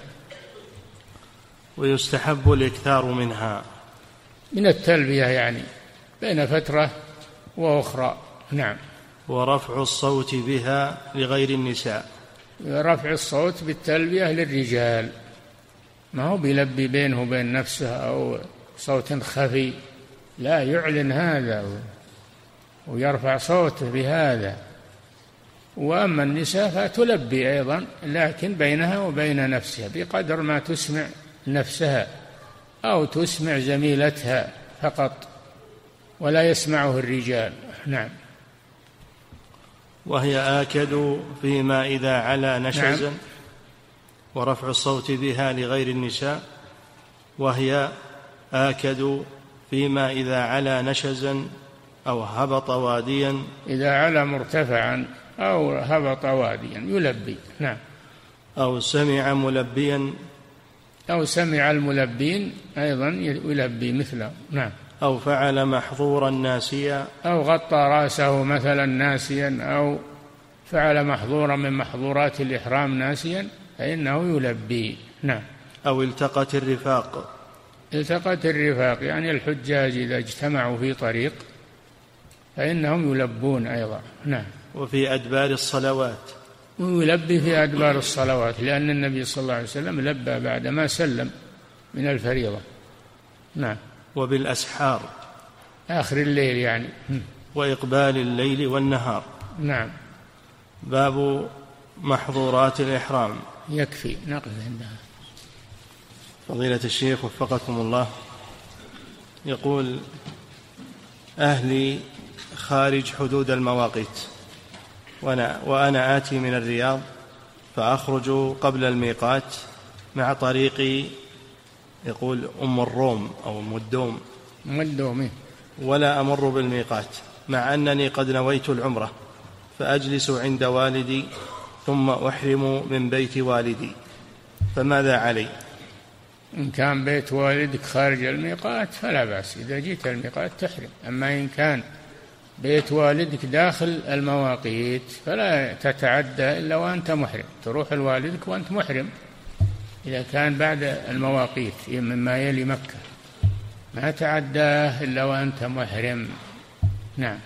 ويستحب الإكثار منها، من التلبية يعني بين فترة وأخرى. نعم. ورفع الصوت بها لغير النساء، رفع الصوت بالتلبية للرجال، ما هو بيلبي بينه وبين نفسه أو صوت خفي، لا، يعلن هذا ويرفع صوته بهذا. وأما النساء فتلبي أيضا لكن بينها وبين نفسها بقدر ما تسمع نفسها أو تسمع زميلتها فقط، ولا يسمعه الرجال. نعم. وهي آكد فيما إذا علا نشزا. نعم. ورفع الصوت بها لغير النساء، وهي آكد فيما إذا علا نشزا أو هبط واديا، إذا علا مرتفعا أو هبط واديا يلبي. نعم. أو سمع ملبيا، أو سمع الملبين أيضا يلبي مثله. نعم. أو فعل محظورا ناسيا، أو غطى رأسه مثلا ناسيا، أو فعل محظورا من محظورات الإحرام ناسيا فإنه يلبي. نعم. أو التقت الرفاق، التقت الرفاق يعني الحجاج إذا اجتمعوا في طريق فإنهم يلبون أيضا. نعم. وفي أدبار الصلوات، ويلبي في أدبار الصلوات، لأن النبي صلى الله عليه وسلم لبى بعدما سلم من الفريضة. نعم. وبالأسحار، آخر الليل يعني. وإقبال الليل والنهار. نعم. باب محظورات الإحرام. يكفي نقل عندها. فضيلة الشيخ وفقكم الله، يقول: أهلي خارج حدود المواقيت، وأنا, وأنا آتي من الرياض، فأخرج قبل الميقات مع طريقي، يقول أم الروم أو مدوم مدومي، ولا أمر بالميقات، مع أنني قد نويت العمرة، فأجلس عند والدي ثم أحرم من بيت والدي، فماذا علي؟ إن كان بيت والدك خارج الميقات فلا بأس، إذا جيت الميقات تحرم. أما إن كان بيت والدك داخل المواقيت فلا تتعدى إلا وأنت محرم، تروح لوالدك وأنت محرم إذا كان بعد المواقيت مما يلي مكة، ما تعداه إلا وأنت محرم. نعم.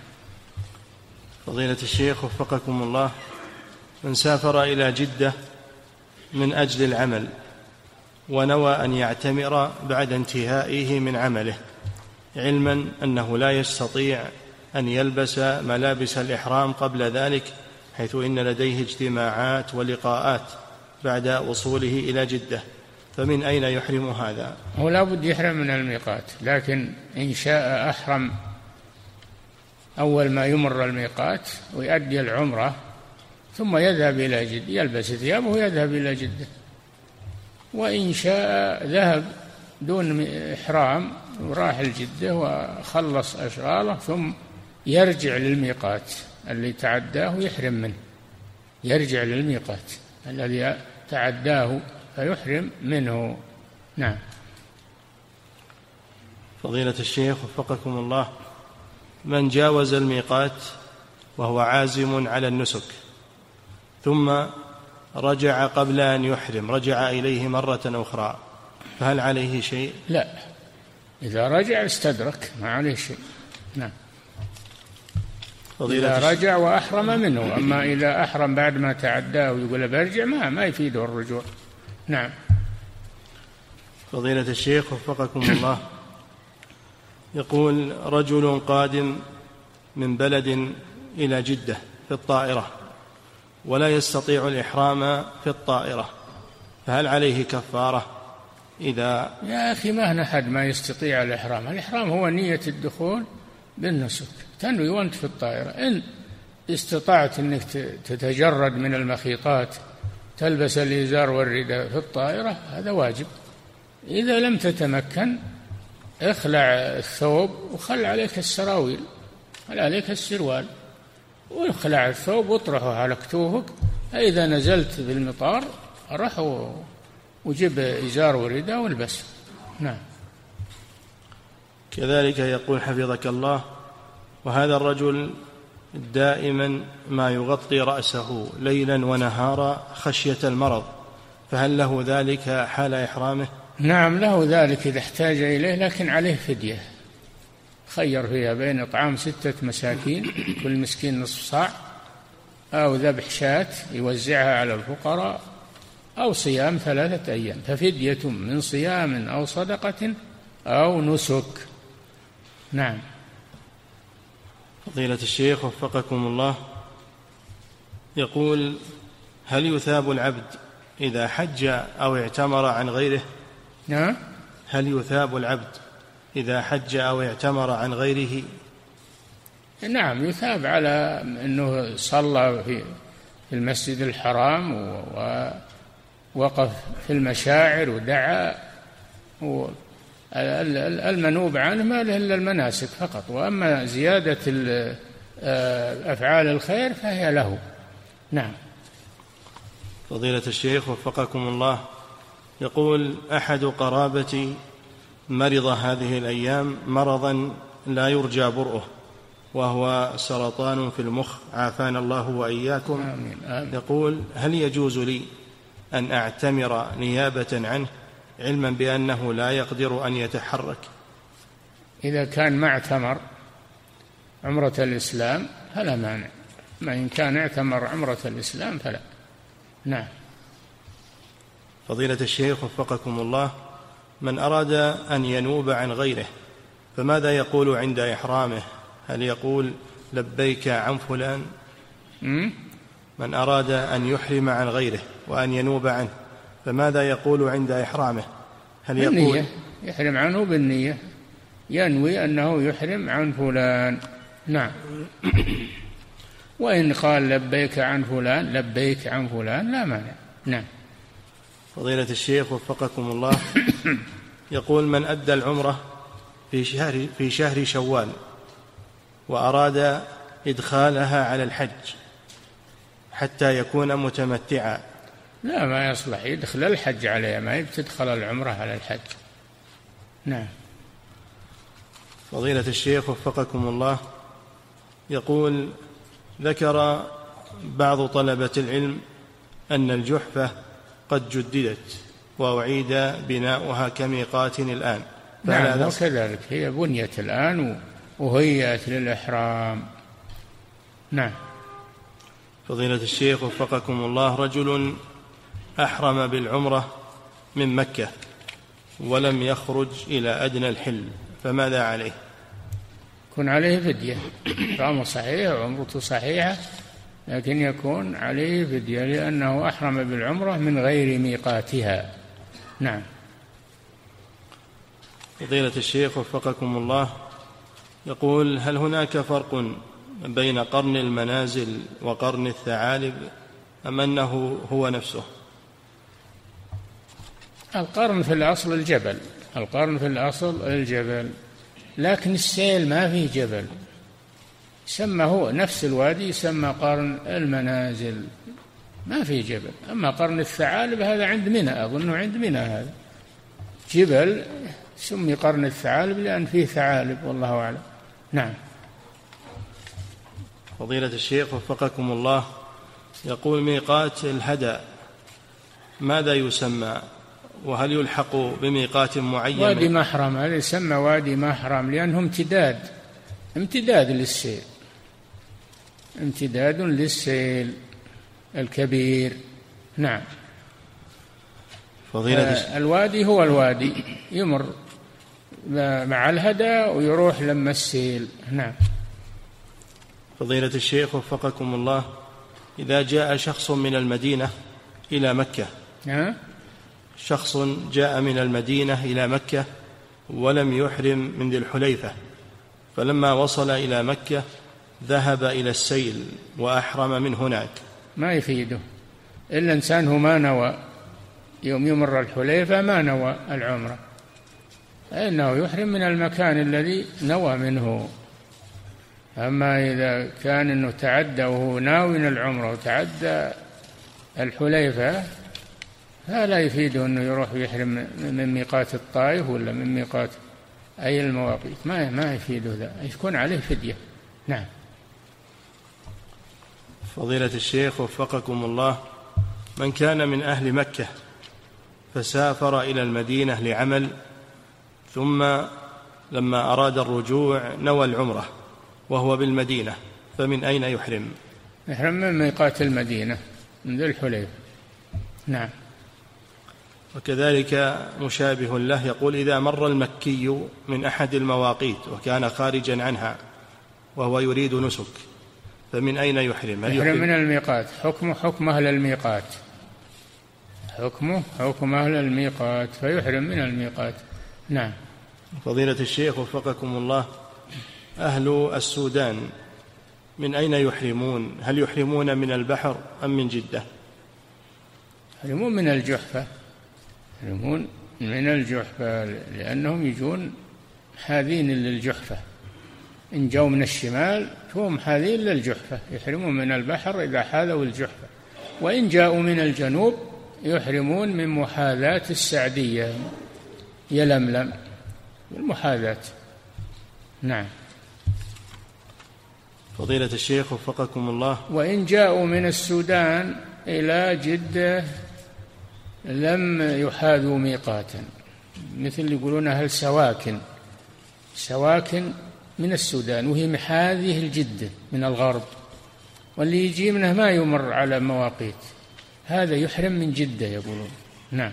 فضيلة الشيخ وفقكم الله، من سافر إلى جدة من أجل العمل ونوى أن يعتمر بعد انتهائه من عمله، علما أنه لا يستطيع أن يلبس ملابس الإحرام قبل ذلك، حيث إن لديه اجتماعات ولقاءات بعد وصوله إلى جدة، فمن أين يحرم هذا؟ هو لا بد يحرم من الميقات، لكن إن شاء أحرم أول ما يمر الميقات ويؤدي العمرة ثم يذهب إلى جدة، يلبس ثيابه ويذهب إلى جدة. وإن شاء ذهب دون إحرام وراح الجدة وخلص أشغاله ثم يرجع للميقات اللي تعداه يحرم منه، يرجع للميقات الذي تعداه فيحرم منه. نعم. فضيلة الشيخ وفقكم الله، من جاوز الميقات وهو عازم على النسك ثم رجع قبل أن يحرم، رجع إليه مرة أخرى، فهل عليه شيء؟ لا، إذا رجع استدرك ما عليه شيء. نعم. إذا رجع وأحرم منه، أما إذا أحرم بعد ما تعداه ويقول برجع ما ما يفيده الرجوع. نعم. فضيلة الشيخ وفقكم الله، يقول رجل قادم من بلد إلى جدة في الطائرة ولا يستطيع الإحرام في الطائرة، فهل عليه كفارة؟ إذا يا أخي ما أحد ما يستطيع الإحرام، الإحرام هو نية الدخول بالنسك، تنوي وأنت في الطائرة. إن استطعت أنك تتجرد من المخيطات تلبس الإزار والرداء في الطائرة هذا واجب. إذا لم تتمكن اخلع الثوب وخل عليك السراويل، خل عليك السروال واخلع الثوب واطرحه على كتوفك، فإذا نزلت بالمطار رح وجب إزار ورداء والبس. نعم. كذلك يقول حفظك الله، وهذا الرجل دائما ما يغطي رأسه ليلا ونهارا خشية المرض، فهل له ذلك حال إحرامه؟ نعم له ذلك إذا احتاج إليه، لكن عليه فدية، خير فيها بين إطعام ستة مساكين كل مسكين نصف صاع، أو ذبح شاة يوزعها على الفقراء، أو صيام ثلاثة أيام، ففدية من صيام أو صدقة أو نسك. نعم. فضيلة الشيخ وفقكم الله، يقول هل يثاب العبد إذا حج أو اعتمر عن غيره؟ نعم. هل يثاب العبد إذا حج أو اعتمر عن غيره؟ نعم يثاب على أنه صلى في المسجد الحرام ووقف في المشاعر ودعا، المنوب عنه ما له إلا المناسك فقط، وأما زيادة أفعال الخير فهي له. نعم. فضيلة الشيخ وفقكم الله، يقول أحد قرابتي مرض هذه الأيام مرضا لا يرجى برؤه، وهو سرطان في المخ، عافانا الله وإياكم. آمين. آمين. يقول هل يجوز لي أن أعتمر نيابة عنه علما بأنه لا يقدر أن يتحرك؟ إذا كان ما اعتمر عمرة الإسلام فلا مانع، ما إن كان اعتمر عمرة الإسلام فلا. نعم. فضيلة الشيخ وفقكم الله، من أراد أن ينوب عن غيره فماذا يقول عند إحرامه؟ هل يقول لبيك عن فلان؟ م? من أراد أن يحرم عن غيره وأن ينوب عنه فماذا يقول عند إحرامه؟ هل يقول بالنية، يحرم عنه بالنية، ينوي أنه يحرم عن فلان. نعم. وإن قال لبيك عن فلان لبيك عن فلان لا مانع. نعم. فضيلة الشيخ وفقكم الله، يقول من أدى العمرة في شهر, في شهر شوال وأراد إدخالها على الحج حتى يكون متمتعا، لا ما يصلح يدخل الحج عليه، ما تدخل العمرة على الحج. نعم. فضيلة الشيخ وفقكم الله، يقول ذكر بعض طلبة العلم أن الجحفة قد جددت وأعيد بناؤها كميقات الآن. نعم وكذلك هي بنيت الآن وهيئت للإحرام. نعم. فضيلة الشيخ وفقكم الله، رجل أحرم بالعمرة من مكة ولم يخرج إلى أدنى الحل، فماذا عليه؟ يكون عليه فدية، إحرامه صحيح وعمرته صحيحة، لكن يكون عليه فدية لأنه أحرم بالعمرة من غير ميقاتها. نعم. فضيلة الشيخ وفقكم الله، يقول هل هناك فرق بين قرن المنازل وقرن الثعالب أم أنه هو نفسه؟ القرن في الأصل الجبل، القرن في الأصل الجبل، لكن السيل ما فيه جبل، سمى هو نفس الوادي يسمى قرن المنازل، ما فيه جبل. أما قرن الثعالب هذا عند منى، أظنه عند منى هذا جبل، سمي قرن الثعالب لأن فيه ثعالب، والله أعلم. نعم. فضيلة الشيخ وفقكم الله، يقول ميقات الهدى ماذا يسمى، وهل يلحق بميقات معين؟ وادي محرم، هذا يسمى وادي محرم لأنه امتداد امتداد للسيل، امتداد للسيل الكبير. نعم. فضيلة آه الوادي هو الوادي يمر مع الهدى ويروح لما السيل. نعم. فضيلة الشيخ وفقكم الله، إذا جاء شخص من المدينة إلى مكة، ها؟ شخص جاء من المدينة إلى مكة ولم يحرم من ذي الحليفة، فلما وصل إلى مكة ذهب إلى السيل وأحرم من هناك، ما يفيده إلا إنسانه ما نوى يوم يمر الحليفة ما نوى العمرة، فإنه يحرم من المكان الذي نوى منه. أما إذا كان أنه تعدى وهو ناوي العمرة وتعدى الحليفة فلا يفيده أنه يروح يحرم من ميقات الطائف ولا من ميقات أي المواقيت، ما ما يفيده ذا، يكون عليه فدية. نعم. فضيلة الشيخ وفقكم الله، من كان من أهل مكة فسافر إلى المدينة لعمل، ثم لما أراد الرجوع نوى العمرة وهو بالمدينة، فمن أين يحرم؟ يحرم من ميقات المدينة من ذي الحليفة. نعم. وكذلك مشابه له يقول إذا مر المكي من أحد المواقيت وكان خارجا عنها وهو يريد نسك، فمن أين يحرم؟ هل يحرم من الميقات، حكمه حكم أهل الميقات، حكمه حكم أهل الميقات، فيحرم من الميقات. نعم. فضيلة الشيخ وفقكم الله، أهل السودان من أين يحرمون؟ هل يحرمون من البحر أم من جدة؟ يحرمون من الجحفة، يحرمون من الجحفة لأنهم يجون حاذين للجحفة، إن جو من الشمال فهم حاذين للجحفة، يحرمون من البحر إذا حاذوا الجحفة، وإن جاءوا من الجنوب يحرمون من محاذاة السعدية يلملم المحاذاة. نعم. فضيلة الشيخ وفقكم الله، وإن جاءوا من السودان إلى جدة لم يحاذوا ميقاتا، مثل يقولون أهل سواكن، سواكن من السودان وهي هذه الجدة من الغرب، واللي يجي منه ما يمر على مواقيت، هذا يحرم من جدة يقولون. نعم.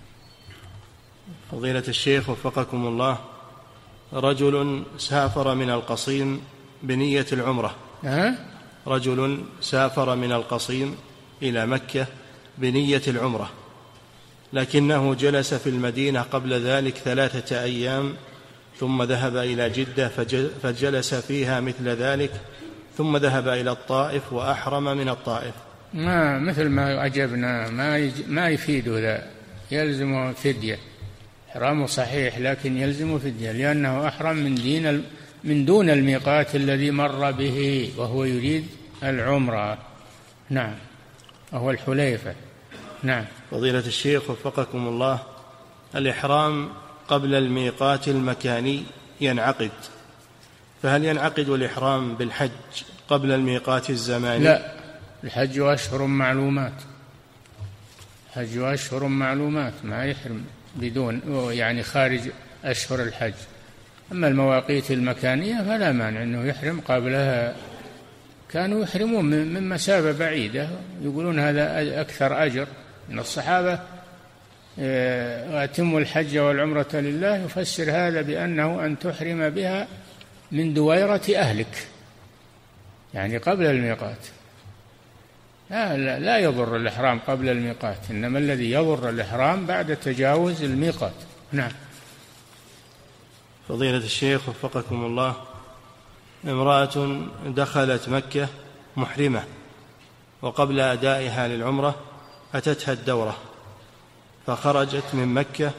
فضيلة الشيخ وفقكم الله، رجل سافر من القصيم بنية العمرة، أه؟ رجل سافر من القصيم إلى مكة بنية العمرة، لكنه جلس في المدينة قبل ذلك ثلاثة أيام ثم ذهب إلى جدة فجلس فيها مثل ذلك، ثم ذهب إلى الطائف وأحرم من الطائف. ما مثل ما أجبنا، ما ما يفيده ذا، يلزم فدية، إحرامه صحيح لكن يلزم فدية، لأنه أحرم من دين من دون الميقات الذي مر به وهو يريد العمرة. نعم. وهو الحليفة. نعم. فضيلة الشيخ وفقكم الله، الإحرام قبل الميقات المكاني ينعقد، فهل ينعقد الإحرام بالحج قبل الميقات الزماني؟ لا، الحج أشهر معلومات، الحج أشهر معلومات، ما يحرم بدون يعني خارج أشهر الحج. أما المواقيت المكانية فلا مانع أنه يحرم قبلها، كانوا يحرمون من مسافة بعيدة، يقولون هذا أكثر أجر من الصحابة، وأتموا الحج والعمرة لله، يفسر هذا بأنه أن تحرم بها من دويرة أهلك، يعني قبل الميقات. لا, لا, لا يضر الإحرام قبل الميقات، إنما الذي يضر الإحرام بعد تجاوز الميقات. نعم. فضيلة الشيخ وفقكم الله، امرأة دخلت مكة محرمة وقبل أدائها للعمرة أتتها الدورة، فخرجت من مكة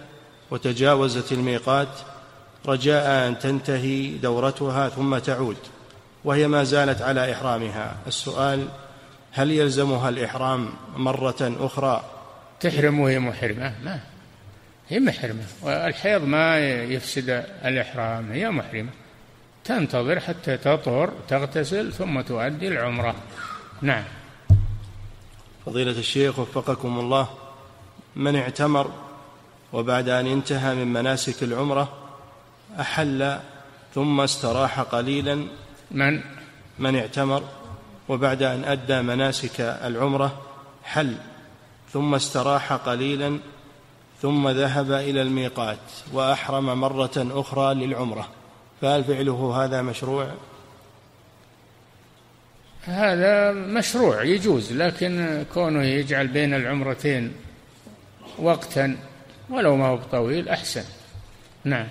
وتجاوزت الميقات رجاء أن تنتهي دورتها ثم تعود وهي ما زالت على إحرامها، السؤال: هل يلزمها الإحرام مرة أخرى؟ تحرم وهي محرمة؟ ما هي محرمة، والحيض ما يفسد الإحرام، هي محرمة، تنتظر حتى تطهر تغتسل ثم تؤدي العمرة. نعم. فضيلة الشيخ وفقكم الله، من اعتمر وبعد أن انتهى من مناسك العمرة أحل ثم استراح قليلا، من من اعتمر وبعد أن أدى مناسك العمرة حل ثم استراح قليلا ثم ذهب إلى الميقات وأحرم مرة أخرى للعمرة، فهل فعله هذا مشروع؟ هذا مشروع يجوز، لكن كونه يجعل بين العمرتين وقتا ولو ما هو طويل أحسن. نعم.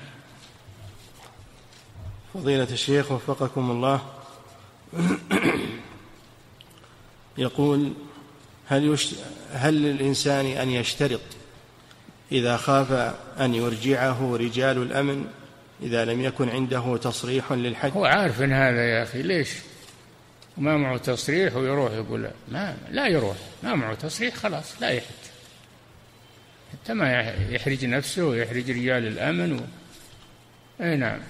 فضيلة الشيخ وفقكم الله، يقول: هل, يشت... هل للإنسان أن يشترط إذا خاف أن يرجعه رجال الأمن إذا لم يكن عنده تصريح للحج؟ هو عارف إن هذا يا أخي، ليش ما معه تصريح ويروح يقول لا ما لا يروح، ما معه تصريح خلاص لا يحج، حتى ما يحرج نفسه ويحرج رجال الأمن و... أي نعم.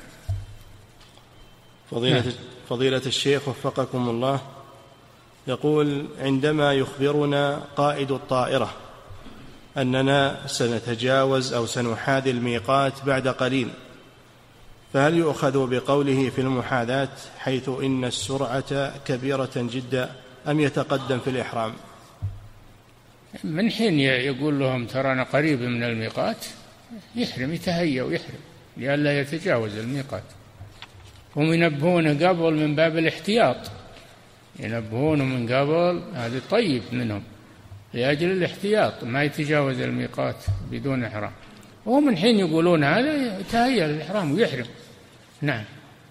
فضيلة, نعم. فضيلة الشيخ وفقكم الله، يقول: عندما يخبرنا قائد الطائرة أننا سنتجاوز أو سنحاذي الميقات بعد قليل، فهل يؤخذ بقوله في المحاذاة حيث إن السرعة كبيرة جدا أم يتقدم في الإحرام؟ من حين يقول لهم ترانا قريب من الميقات يحرم، يتهيأ ويحرم لئلا يتجاوز الميقات. هم ينبهونه قبل من باب الاحتياط، ينبهونه من قبل، هذا طيب منهم لأجل الاحتياط ما يتجاوز الميقات بدون إحرام، وهم من حين يقولون هذا يتهيأ للإحرام ويحرم. نعم.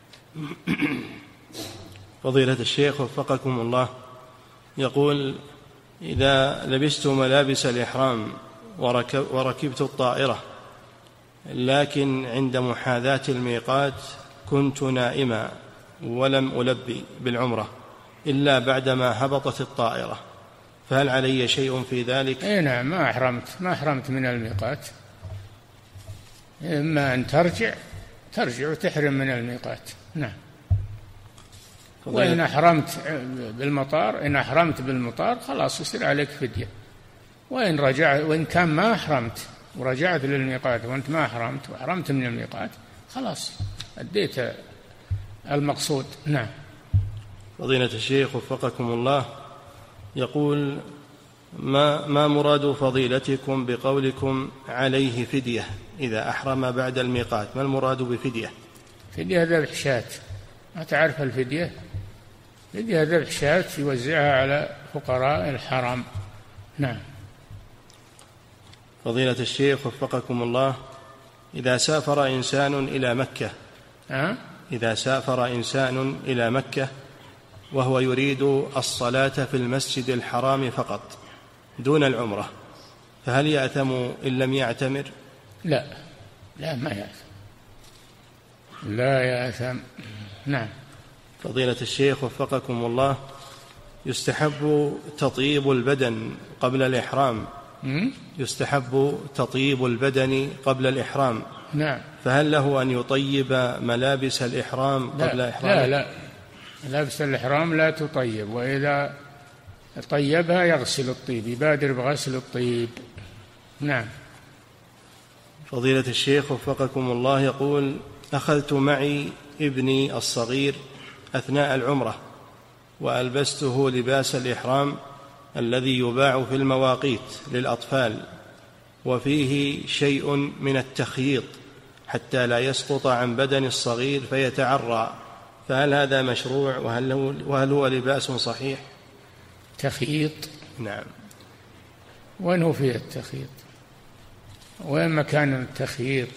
فضيلة الشيخ وفقكم الله، يقول: إذا لبست ملابس الإحرام وركبت الطائرة لكن عند محاذاة الميقات كنت نائما ولم ألبي بالعمرة إلا بعدما هبطت الطائرة، فهل علي شيء في ذلك؟ اي نعم، ما أحرمت ما أحرمت من الميقات، إما أن ترجع ترجع وتحرم من الميقات. نعم. وإن أحرمت بالمطار إن أحرمت بالمطار خلاص يصير عليك فدية، وإن رجع وإن كان ما أحرمت ورجعت للميقات وأنت ما أحرمت وأحرمت من الميقات خلاص أديت المقصود. نعم. فضيلة الشيخ وفقكم الله، يقول: ما, ما مراد فضيلتكم بقولكم عليه فدية إذا أحرم بعد الميقات؟ ما المراد بفدية؟ فدية ذبح شاة، ما تعرف الفدية؟ فدية ذبح شاة يوزعها على فقراء الحرم. نعم. فضيلة الشيخ وفقكم الله، إذا سافر إنسان إلى مكة أه؟ إذا سافر إنسان إلى مكة وهو يريد الصلاة في المسجد الحرام فقط دون العمرة، فهل يأثم إن لم يعتمر؟ لا لا ما يأثم، لا يأثم. نعم. فضيلة الشيخ وفقكم الله، يستحب تطيب البدن قبل الإحرام م? يستحب تطيب البدن قبل الإحرام. نعم. فهل له أن يطيب ملابس الإحرام قبل إحرامه؟ لا لا، ملابس الإحرام لا تطيب، وإذا طيبها يغسل الطيب، يبادر بغسل الطيب. نعم. فضيلة الشيخ وفقكم الله، يقول: أخذت معي ابني الصغير أثناء العمرة وألبسته لباس الإحرام الذي يباع في المواقيت للأطفال وفيه شيء من التخييط حتى لا يسقط عن بدن الصغير فيتعرى، فهل هذا مشروع وهل هو, وهل هو لباس صحيح؟ تخييط؟ نعم. وين هو فيه التخييط؟ وين مكان التخييط؟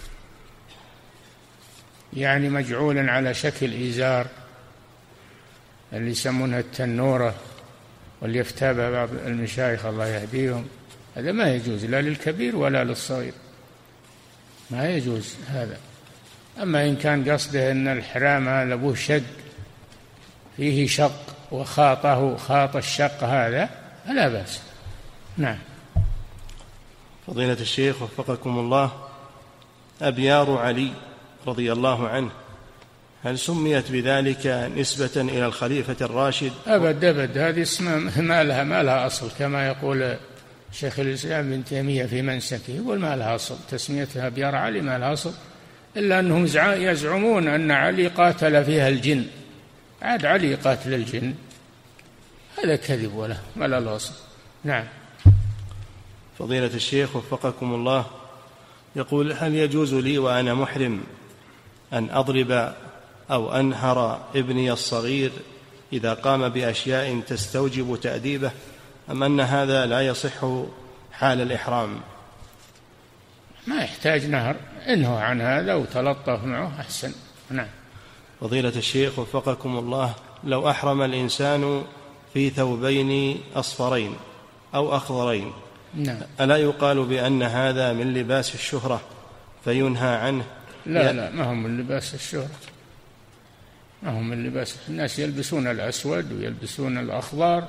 يعني مجعول على شكل إزار اللي يسمونها التنورة واللي يفتابها بعض المشايخ الله يهديهم، هذا ما يجوز لا للكبير ولا للصغير. ما يجوز هذا. أما إن كان قصده أن الإحرام هذا أبوه شق فيه شق وخاطه خاط الشق هذا فلا بأس. نعم. فضيلة الشيخ وفقكم الله، أبيار علي رضي الله عنه هل سميت بذلك نسبة إلى الخليفة الراشد؟ أبد أبد، هذه اسمها ما لها ما لها أصل، كما يقول شيخ الإسلام ابن تيمية في منسكه، يقول ما لها أصل تسميتها أبيار علي، ما لها أصل، إلا أنهم يزعمون أن علي قاتل فيها الجن. عاد علي قاتل الجن هذا كذب ولا ما له أصل. نعم. فضيلة الشيخ وفقكم الله، يقول هل يجوز لي وأنا محرم أن أضرب أو أنهر ابني الصغير إذا قام بأشياء تستوجب تأديبه، أم أن هذا لا يصح حال الإحرام؟ ما يحتاج نهر، انهوا عن هذا وتلطف معه أحسن. نعم. فضيلة الشيخ وفقكم الله، لو أحرم الإنسان في ثوبين أصفرين أو أخضرين، نعم، ألا يقال بأن هذا من لباس الشهرة فينهى عنه؟ لا لا، ما هم من لباس الشهرة، ما هم من لباس. الناس يلبسون الأسود ويلبسون الأخضر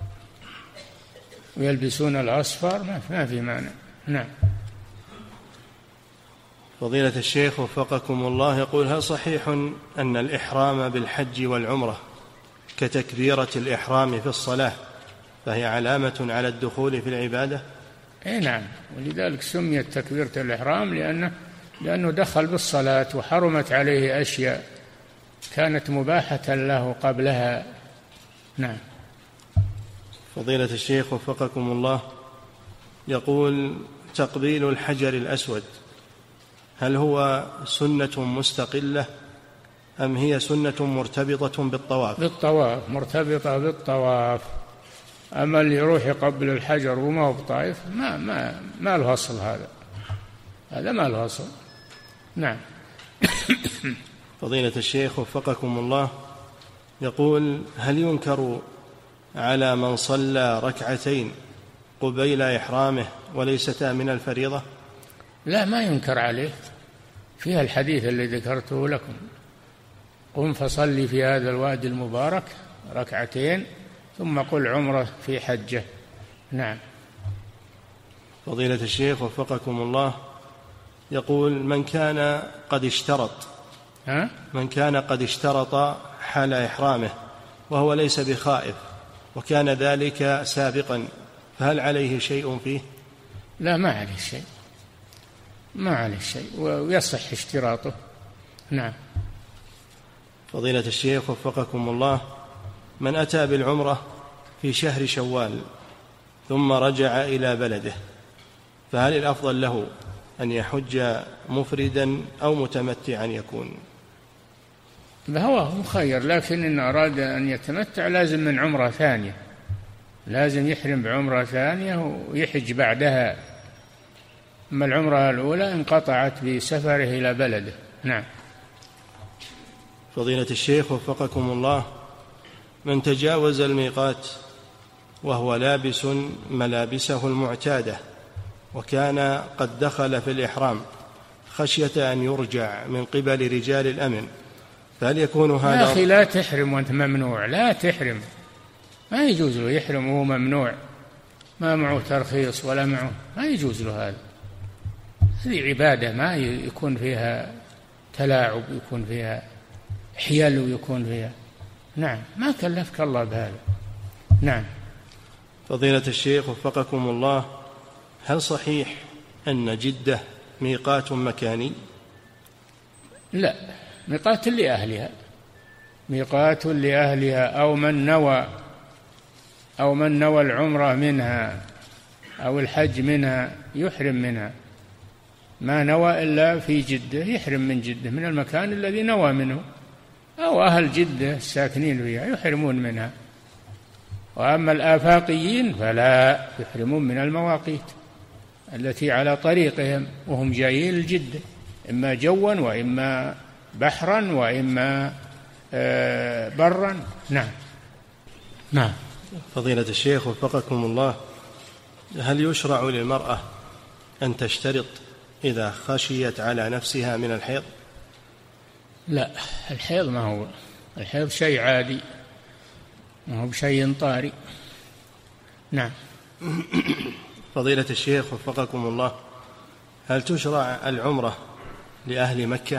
ويلبسون الأصفر، ما في مانع. نعم. فضيلة الشيخ وفقكم الله، يقول هل صحيح أن الإحرام بالحج والعمرة كتكبيرة الإحرام في الصلاة فهي علامة على الدخول في العبادة؟ أي نعم، ولذلك سميت تكبيرة الإحرام لأنه لأنه دخل بالصلاة وحرمت عليه أشياء كانت مباحة له قبلها. نعم. فضيلة الشيخ وفقكم الله، يقول تقبيل الحجر الأسود هل هو سنة مستقلة أم هي سنة مرتبطة بالطواف؟ بالطواف، مرتبطة بالطواف. أما اللي يروح يقبل الحجر وما هو بطائف ما ما ما له أصل، هذا هذا ما له أصل. نعم. فضيلة الشيخ وفقكم الله، يقول هل ينكر على من صلى ركعتين قبيل إحرامه وليستا من الفريضة؟ لا، ما ينكر عليه، فيها الحديث الذي ذكرته لكم: قم فصلي في هذا الوادي المبارك ركعتين ثم قل عمره في حجة. نعم. فضيلة الشيخ وفقكم الله، يقول من كان قد اشترط ها؟ من كان قد اشترط حال إحرامه وهو ليس بخائف وكان ذلك سابقا، فهل عليه شيء فيه؟ لا، ما عليه شيء، ما عليه شيء، ويصح اشتراطه. نعم. فضيلة الشيخ وفقكم الله، من أتى بالعمرة في شهر شوال ثم رجع إلى بلده فهل الأفضل له أن يحج مفردا أو متمتعا يكون؟ هو مخير، لكن إن أراد أن يتمتع لازم من عمرة ثانية، لازم يحرم بعمرة ثانية ويحج بعدها. أما العمرة الأولى انقطعت بسفره إلى بلده. نعم. فضيلة الشيخ وفقكم الله، من تجاوز الميقات وهو لابس ملابسه المعتادة وكان قد دخل في الإحرام خشية أن يرجع من قبل رجال الأمن، فهل يكون هذا؟ يا أخي لا تحرم وأنت ممنوع، لا تحرم، ما يجوز له يحرم وهو ممنوع، ما معه ترخيص ولا معه، ما يجوز له هذا. هذه عبادة ما يكون فيها تلاعب، يكون فيها حيل ويكون فيها. نعم، ما كلفك الله بهذا. نعم. فضيلة الشيخ وفقكم الله، هل صحيح أن جدة ميقات مكاني؟ لا، ميقات لأهلها، ميقات لأهلها، أو من نوى أو من نوى العمرة منها أو الحج منها يحرم منها، ما نوى إلا في جدة يحرم من جدة، من المكان الذي نوى منه، أو أهل جدة الساكنين فيها يحرمون منها. وأما الآفاقيين فلا يحرمون من المواقيت التي على طريقهم وهم جايين لجدة، إما جوا وإما بحرا وإما برا. نعم. نعم. فضيلة الشيخ وفقكم الله، هل يشرع للمرأة أن تشترط إذا خشيت على نفسها من الحيض؟ لا، الحيض ما هو الحيض شيء عادي، ما هو بشيء طارئ. نعم. فضيلة الشيخ وفقكم الله، هل تشرع العمرة لأهل مكة؟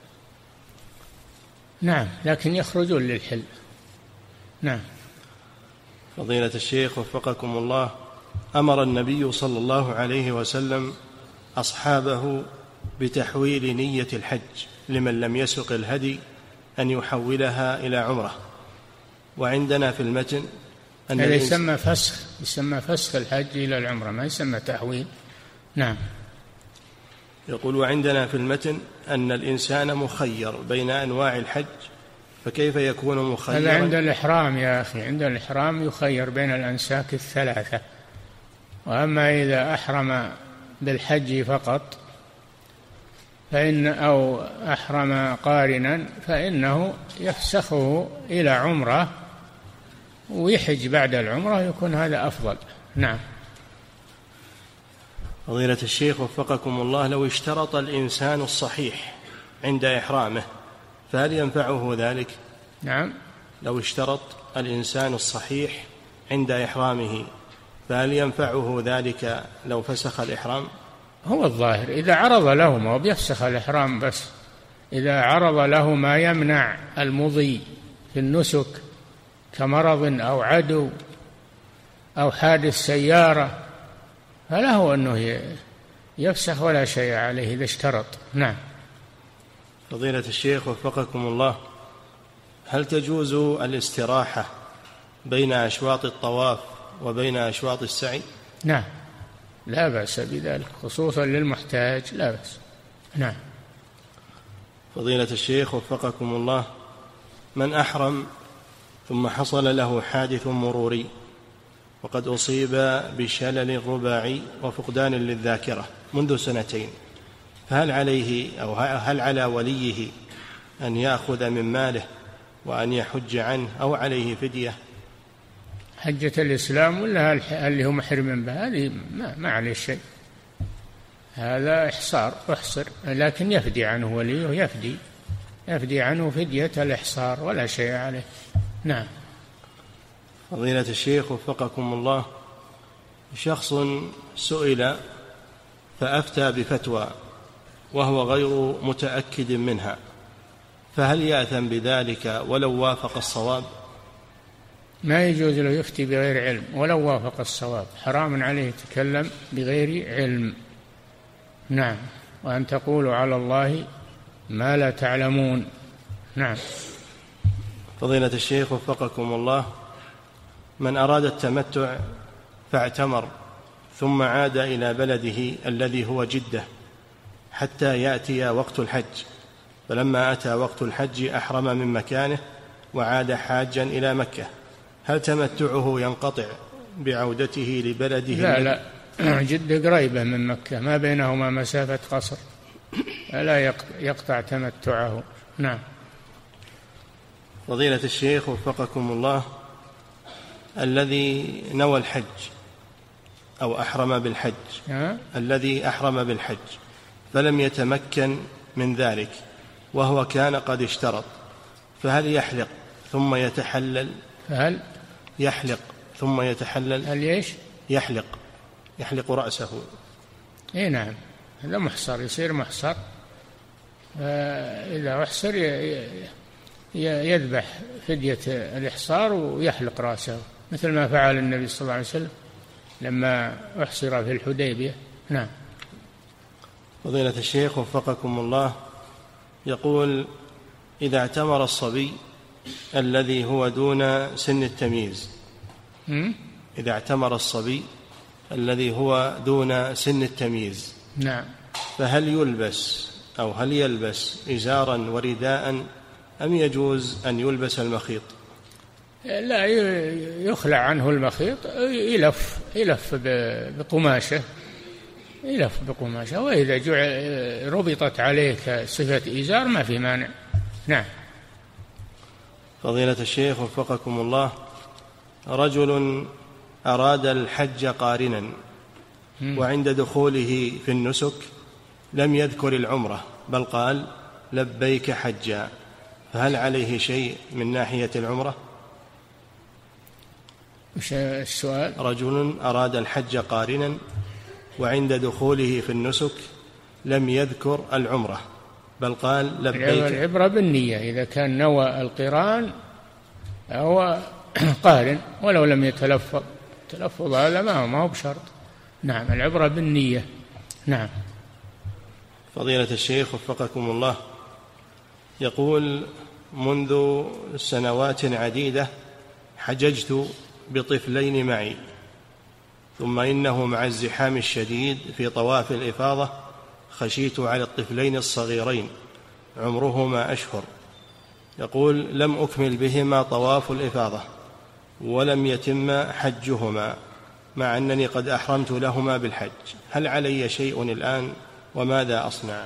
نعم، لكن يخرجون للحل. نعم. فضيلة الشيخ وفقكم الله، أمر النبي صلى الله عليه وسلم أصحابه بتحويل نية الحج لمن لم يسق الهدي أن يحولها إلى عمرة، وعندنا في المتن أن هذا يسمى فسخ، يسمى فسخ الحج إلى العمرة، ما يسمى تحويل. نعم. يقول: وعندنا في المتن أن الإنسان مخير بين أنواع الحج، فكيف يكون مخيرا؟ هذا عند الإحرام يا أخي، عند الإحرام يخير بين الأنساك الثلاثة، وأما إذا أحرم بالحج فقط فإن أو أحرم قارنا فإنه يفسخه إلى عمرة ويحج بعد العمرة، يكون هذا أفضل. نعم. فضيلة الشيخ وفقكم الله، لو اشترط الإنسان الصحيح عند إحرامه فهل ينفعه ذلك؟ نعم. لو اشترط الإنسان الصحيح عند إحرامه فهل ينفعه ذلك لو فسخ الإحرام؟ هو الظاهر إذا عرض له، ما هو بيفسخ الإحرام بس، إذا عرض له ما يمنع المضي في النسك كمرض أو عدو أو حادث سيارة فله أنه يفسخ ولا شيء عليه إذا اشترط. نعم. فضيلة الشيخ وفقكم الله، هل تجوز الاستراحة بين أشواط الطواف وبين أشواط السعي؟ نعم، لا بأس بذلك، خصوصا للمحتاج لا بأس. نعم. فضيلة الشيخ وفقكم الله، من أحرم ثم حصل له حادث مروري وقد أصيب بشلل رباعي وفقدان للذاكرة منذ سنتين، فهل عليه أو هل على وليه أن يأخذ من ماله وأن يحج عنه أو عليه فدية؟ حجة الإسلام ولا اللي هو محرم به هذه ما, ما عليه شيء، هذا إحصار أحصر، لكن يفدي عنه وليه، يفدي يفدي عنه فدية الإحصار ولا شيء عليه. نعم. فضيلة الشيخ وفقكم الله، شخص سئل فأفتى بفتوى وهو غير متأكد منها، فهل يأثم بذلك ولو وافق الصواب؟ ما يجوز له يفتي بغير علم ولو وافق الصواب، حرام عليه يتكلم بغير علم. نعم. وأن تقولوا على الله ما لا تعلمون. نعم. فضيلة الشيخ وفقكم الله، من أراد التمتع فاعتمر ثم عاد إلى بلده الذي هو جدة حتى يأتي وقت الحج، فلما أتى وقت الحج أحرم من مكانه وعاد حاجا إلى مكة، هل تمتعه ينقطع بعودته لبلده؟ لا لا، جدة قريبة من مكة، ما بينهما مسافة قصر، لا يقطع تمتعه. نعم. فضيلة الشيخ وفقكم الله، الذي نوى الحج أو أحرم بالحج أه؟ الذي أحرم بالحج فلم يتمكن من ذلك وهو كان قد اشترط، فهل يحلق ثم يتحلل؟ فهل يحلق ثم يتحلل؟ هل يش؟ يحلق يحلق رأسه. اي نعم، هذا محصر، يصير محصر، إذا أحصر يذبح فدية الإحصار ويحلق رأسه، مثل ما فعل النبي صلى الله عليه وسلم لما أحصر في الحديبية. نعم. فضيلة الشيخ وفقكم الله، يقول: إذا اعتمر الصبي الذي هو دون سن التمييز م? إذا اعتمر الصبي الذي هو دون سن التمييز، نعم، فهل يلبس أو هل يلبس إزارا ورداء أم يجوز أن يلبس المخيط؟ لا، يخلع عنه المخيط، يلف يلف بقماشة يلف بقماشة، وإذا جعل ربطت عليه كصفة إزار ما في مانع. نعم. فضيلة الشيخ وفقكم الله، رجل أراد الحج قارنا وعند دخوله في النسك لم يذكر العمرة بل قال لبيك حجا، فهل عليه شيء من ناحية العمرة؟ وش السؤال؟ رجل أراد الحج قارنا وعند دخوله في النسك لم يذكر العمرة بل قال لبيك. العبرة بالنية، إذا كان نوى القران هو قارن ولو لم يتلفظ، تلفظ هذا ما هو بشرط. نعم، العبرة بالنية. نعم. فضيلة الشيخ وفقكم الله، يقول منذ سنوات عديدة حججت بطفلين معي، ثم إنه مع الزحام الشديد في طواف الإفاضة خشيت على الطفلين الصغيرين عمرهما أشهر، يقول لم أكمل بهما طواف الإفاضة ولم يتم حجهما مع أنني قد أحرمت لهما بالحج، هل علي شيء الآن وماذا أصنع؟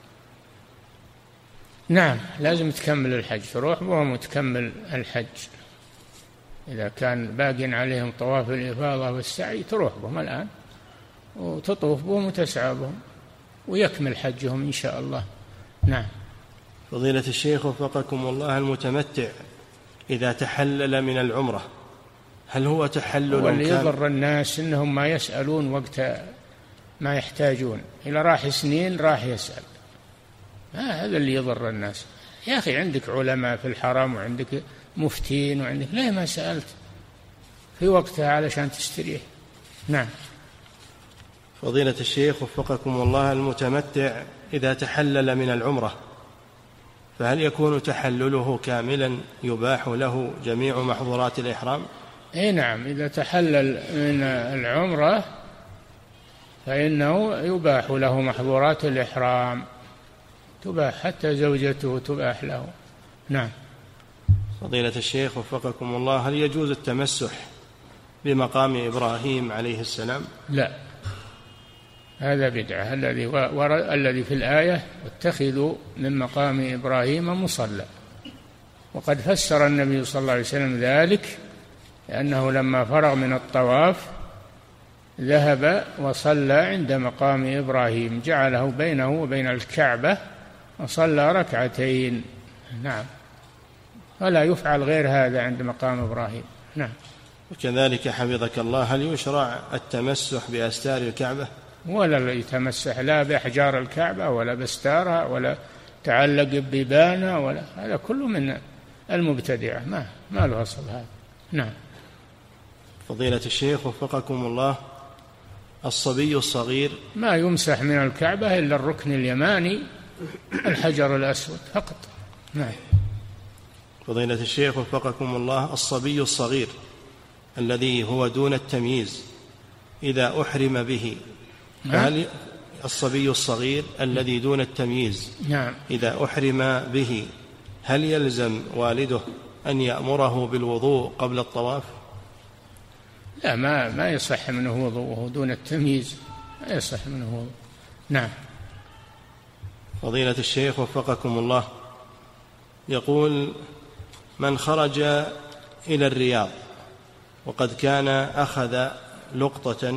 نعم، لازم تكمل الحج، تروح بهم وتكمل الحج. إذا كان باق عليهم طواف الإفاضة والسعي تروح بهم الآن وتطوف بهم وتسعى بهم ويكمل حجهم إن شاء الله. نعم. فضيلة الشيخ وفقكم الله، المتمتع إذا تحلل من العمرة هل هو تحلل كامل؟ واللي يضر الناس إنهم ما يسألون وقت ما يحتاجون، إذا راح سنين راح يسأل، هذا اللي يضر الناس. يا أخي عندك علماء في الحرم وعندك مفتين وعندك، ليه ما سألت في وقتها علشان تستريح؟ نعم. فضيلة الشيخ وفقكم الله، المتمتع إذا تحلل من العمرة فهل يكون تحلله كاملا يباح له جميع محظورات الإحرام؟ أي نعم، إذا تحلل من العمرة فإنه يباح له محظورات الإحرام، تباح حتى زوجته تباح له. نعم. فضيلة الشيخ وفقكم الله، هل يجوز التمسح بمقام إبراهيم عليه السلام؟ لا، هذا بدعة. الذي الذي في الآية واتخذوا من مقام إبراهيم مصلى، وقد فسر النبي صلى الله عليه وسلم ذلك لأنه لما فرغ من الطواف ذهب وصلى عند مقام إبراهيم، جعله بينه وبين الكعبة وصلى ركعتين. نعم، ولا يفعل غير هذا عند مقام إبراهيم. نعم. وكذلك حفظك الله، هل يشرع التمسح بأستار الكعبة؟ ولا يتمسح لا بأحجار الكعبة ولا بستارها ولا تعلق ببيبانها، ولا هذا كله من المبتدعة، ما ما له أصل هذا. نعم. فضيلة الشيخ وفقكم الله، الصبي الصغير ما يمسح من الكعبة إلا الركن اليماني الحجر الأسود فقط. نعم. فضيلة الشيخ وفقكم الله، الصبي الصغير الذي هو دون التمييز إذا أحرم به، فهل الصبي الصغير الذي دون التمييز نعم. إذا أحرم به هل يلزم والده أن يأمره بالوضوء قبل الطواف؟ لا، ما ما يصح منه وضوءه دون التمييز، ما يصح منه وضوء. نعم. فضيلة الشيخ وفقكم الله، يقول من خرج إلى الرياض وقد كان أخذ لقطة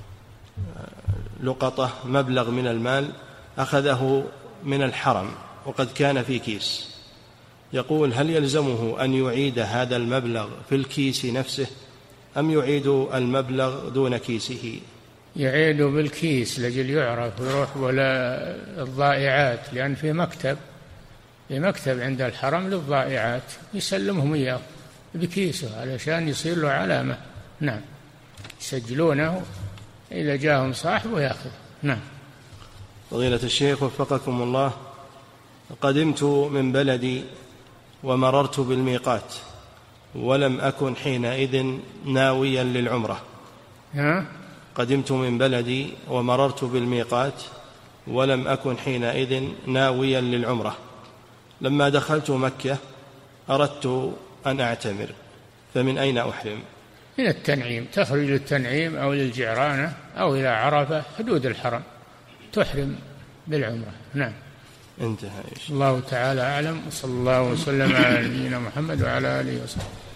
لقطة مبلغ من المال أخذه من الحرم وقد كان في كيس، يقول هل يلزمه أن يعيد هذا المبلغ في الكيس نفسه أم يعيد المبلغ دون كيسه؟ يعيد بالكيس لجل يعرف ويروح ولا الضائعات، لأن في مكتب في مكتب عند الحرم للضائعات يسلمهم إياه بكيسه علشان يصير له علامة. نعم، يسجلونه إذا جاءهم صاحبه يأخذ. نعم. فضيلة الشيخ وفقكم الله، قدمت من بلدي ومررت بالميقات ولم أكن حينئذ ناويا للعمرة. ها؟ قدمت من بلدي ومررت بالميقات ولم أكن حينئذ ناويا للعمرة، لما دخلت مكة أردت أن أعتمر، فمن أين أحرم؟ من التنعيم، تخرج للتنعيم أو للجعرانة أو إلى عرفة حدود الحرم تحرم بالعمرة. نعم. انتهى. الله تعالى أعلم، وصلى الله وسلم على نبينا محمد وعلى آله وصحبه.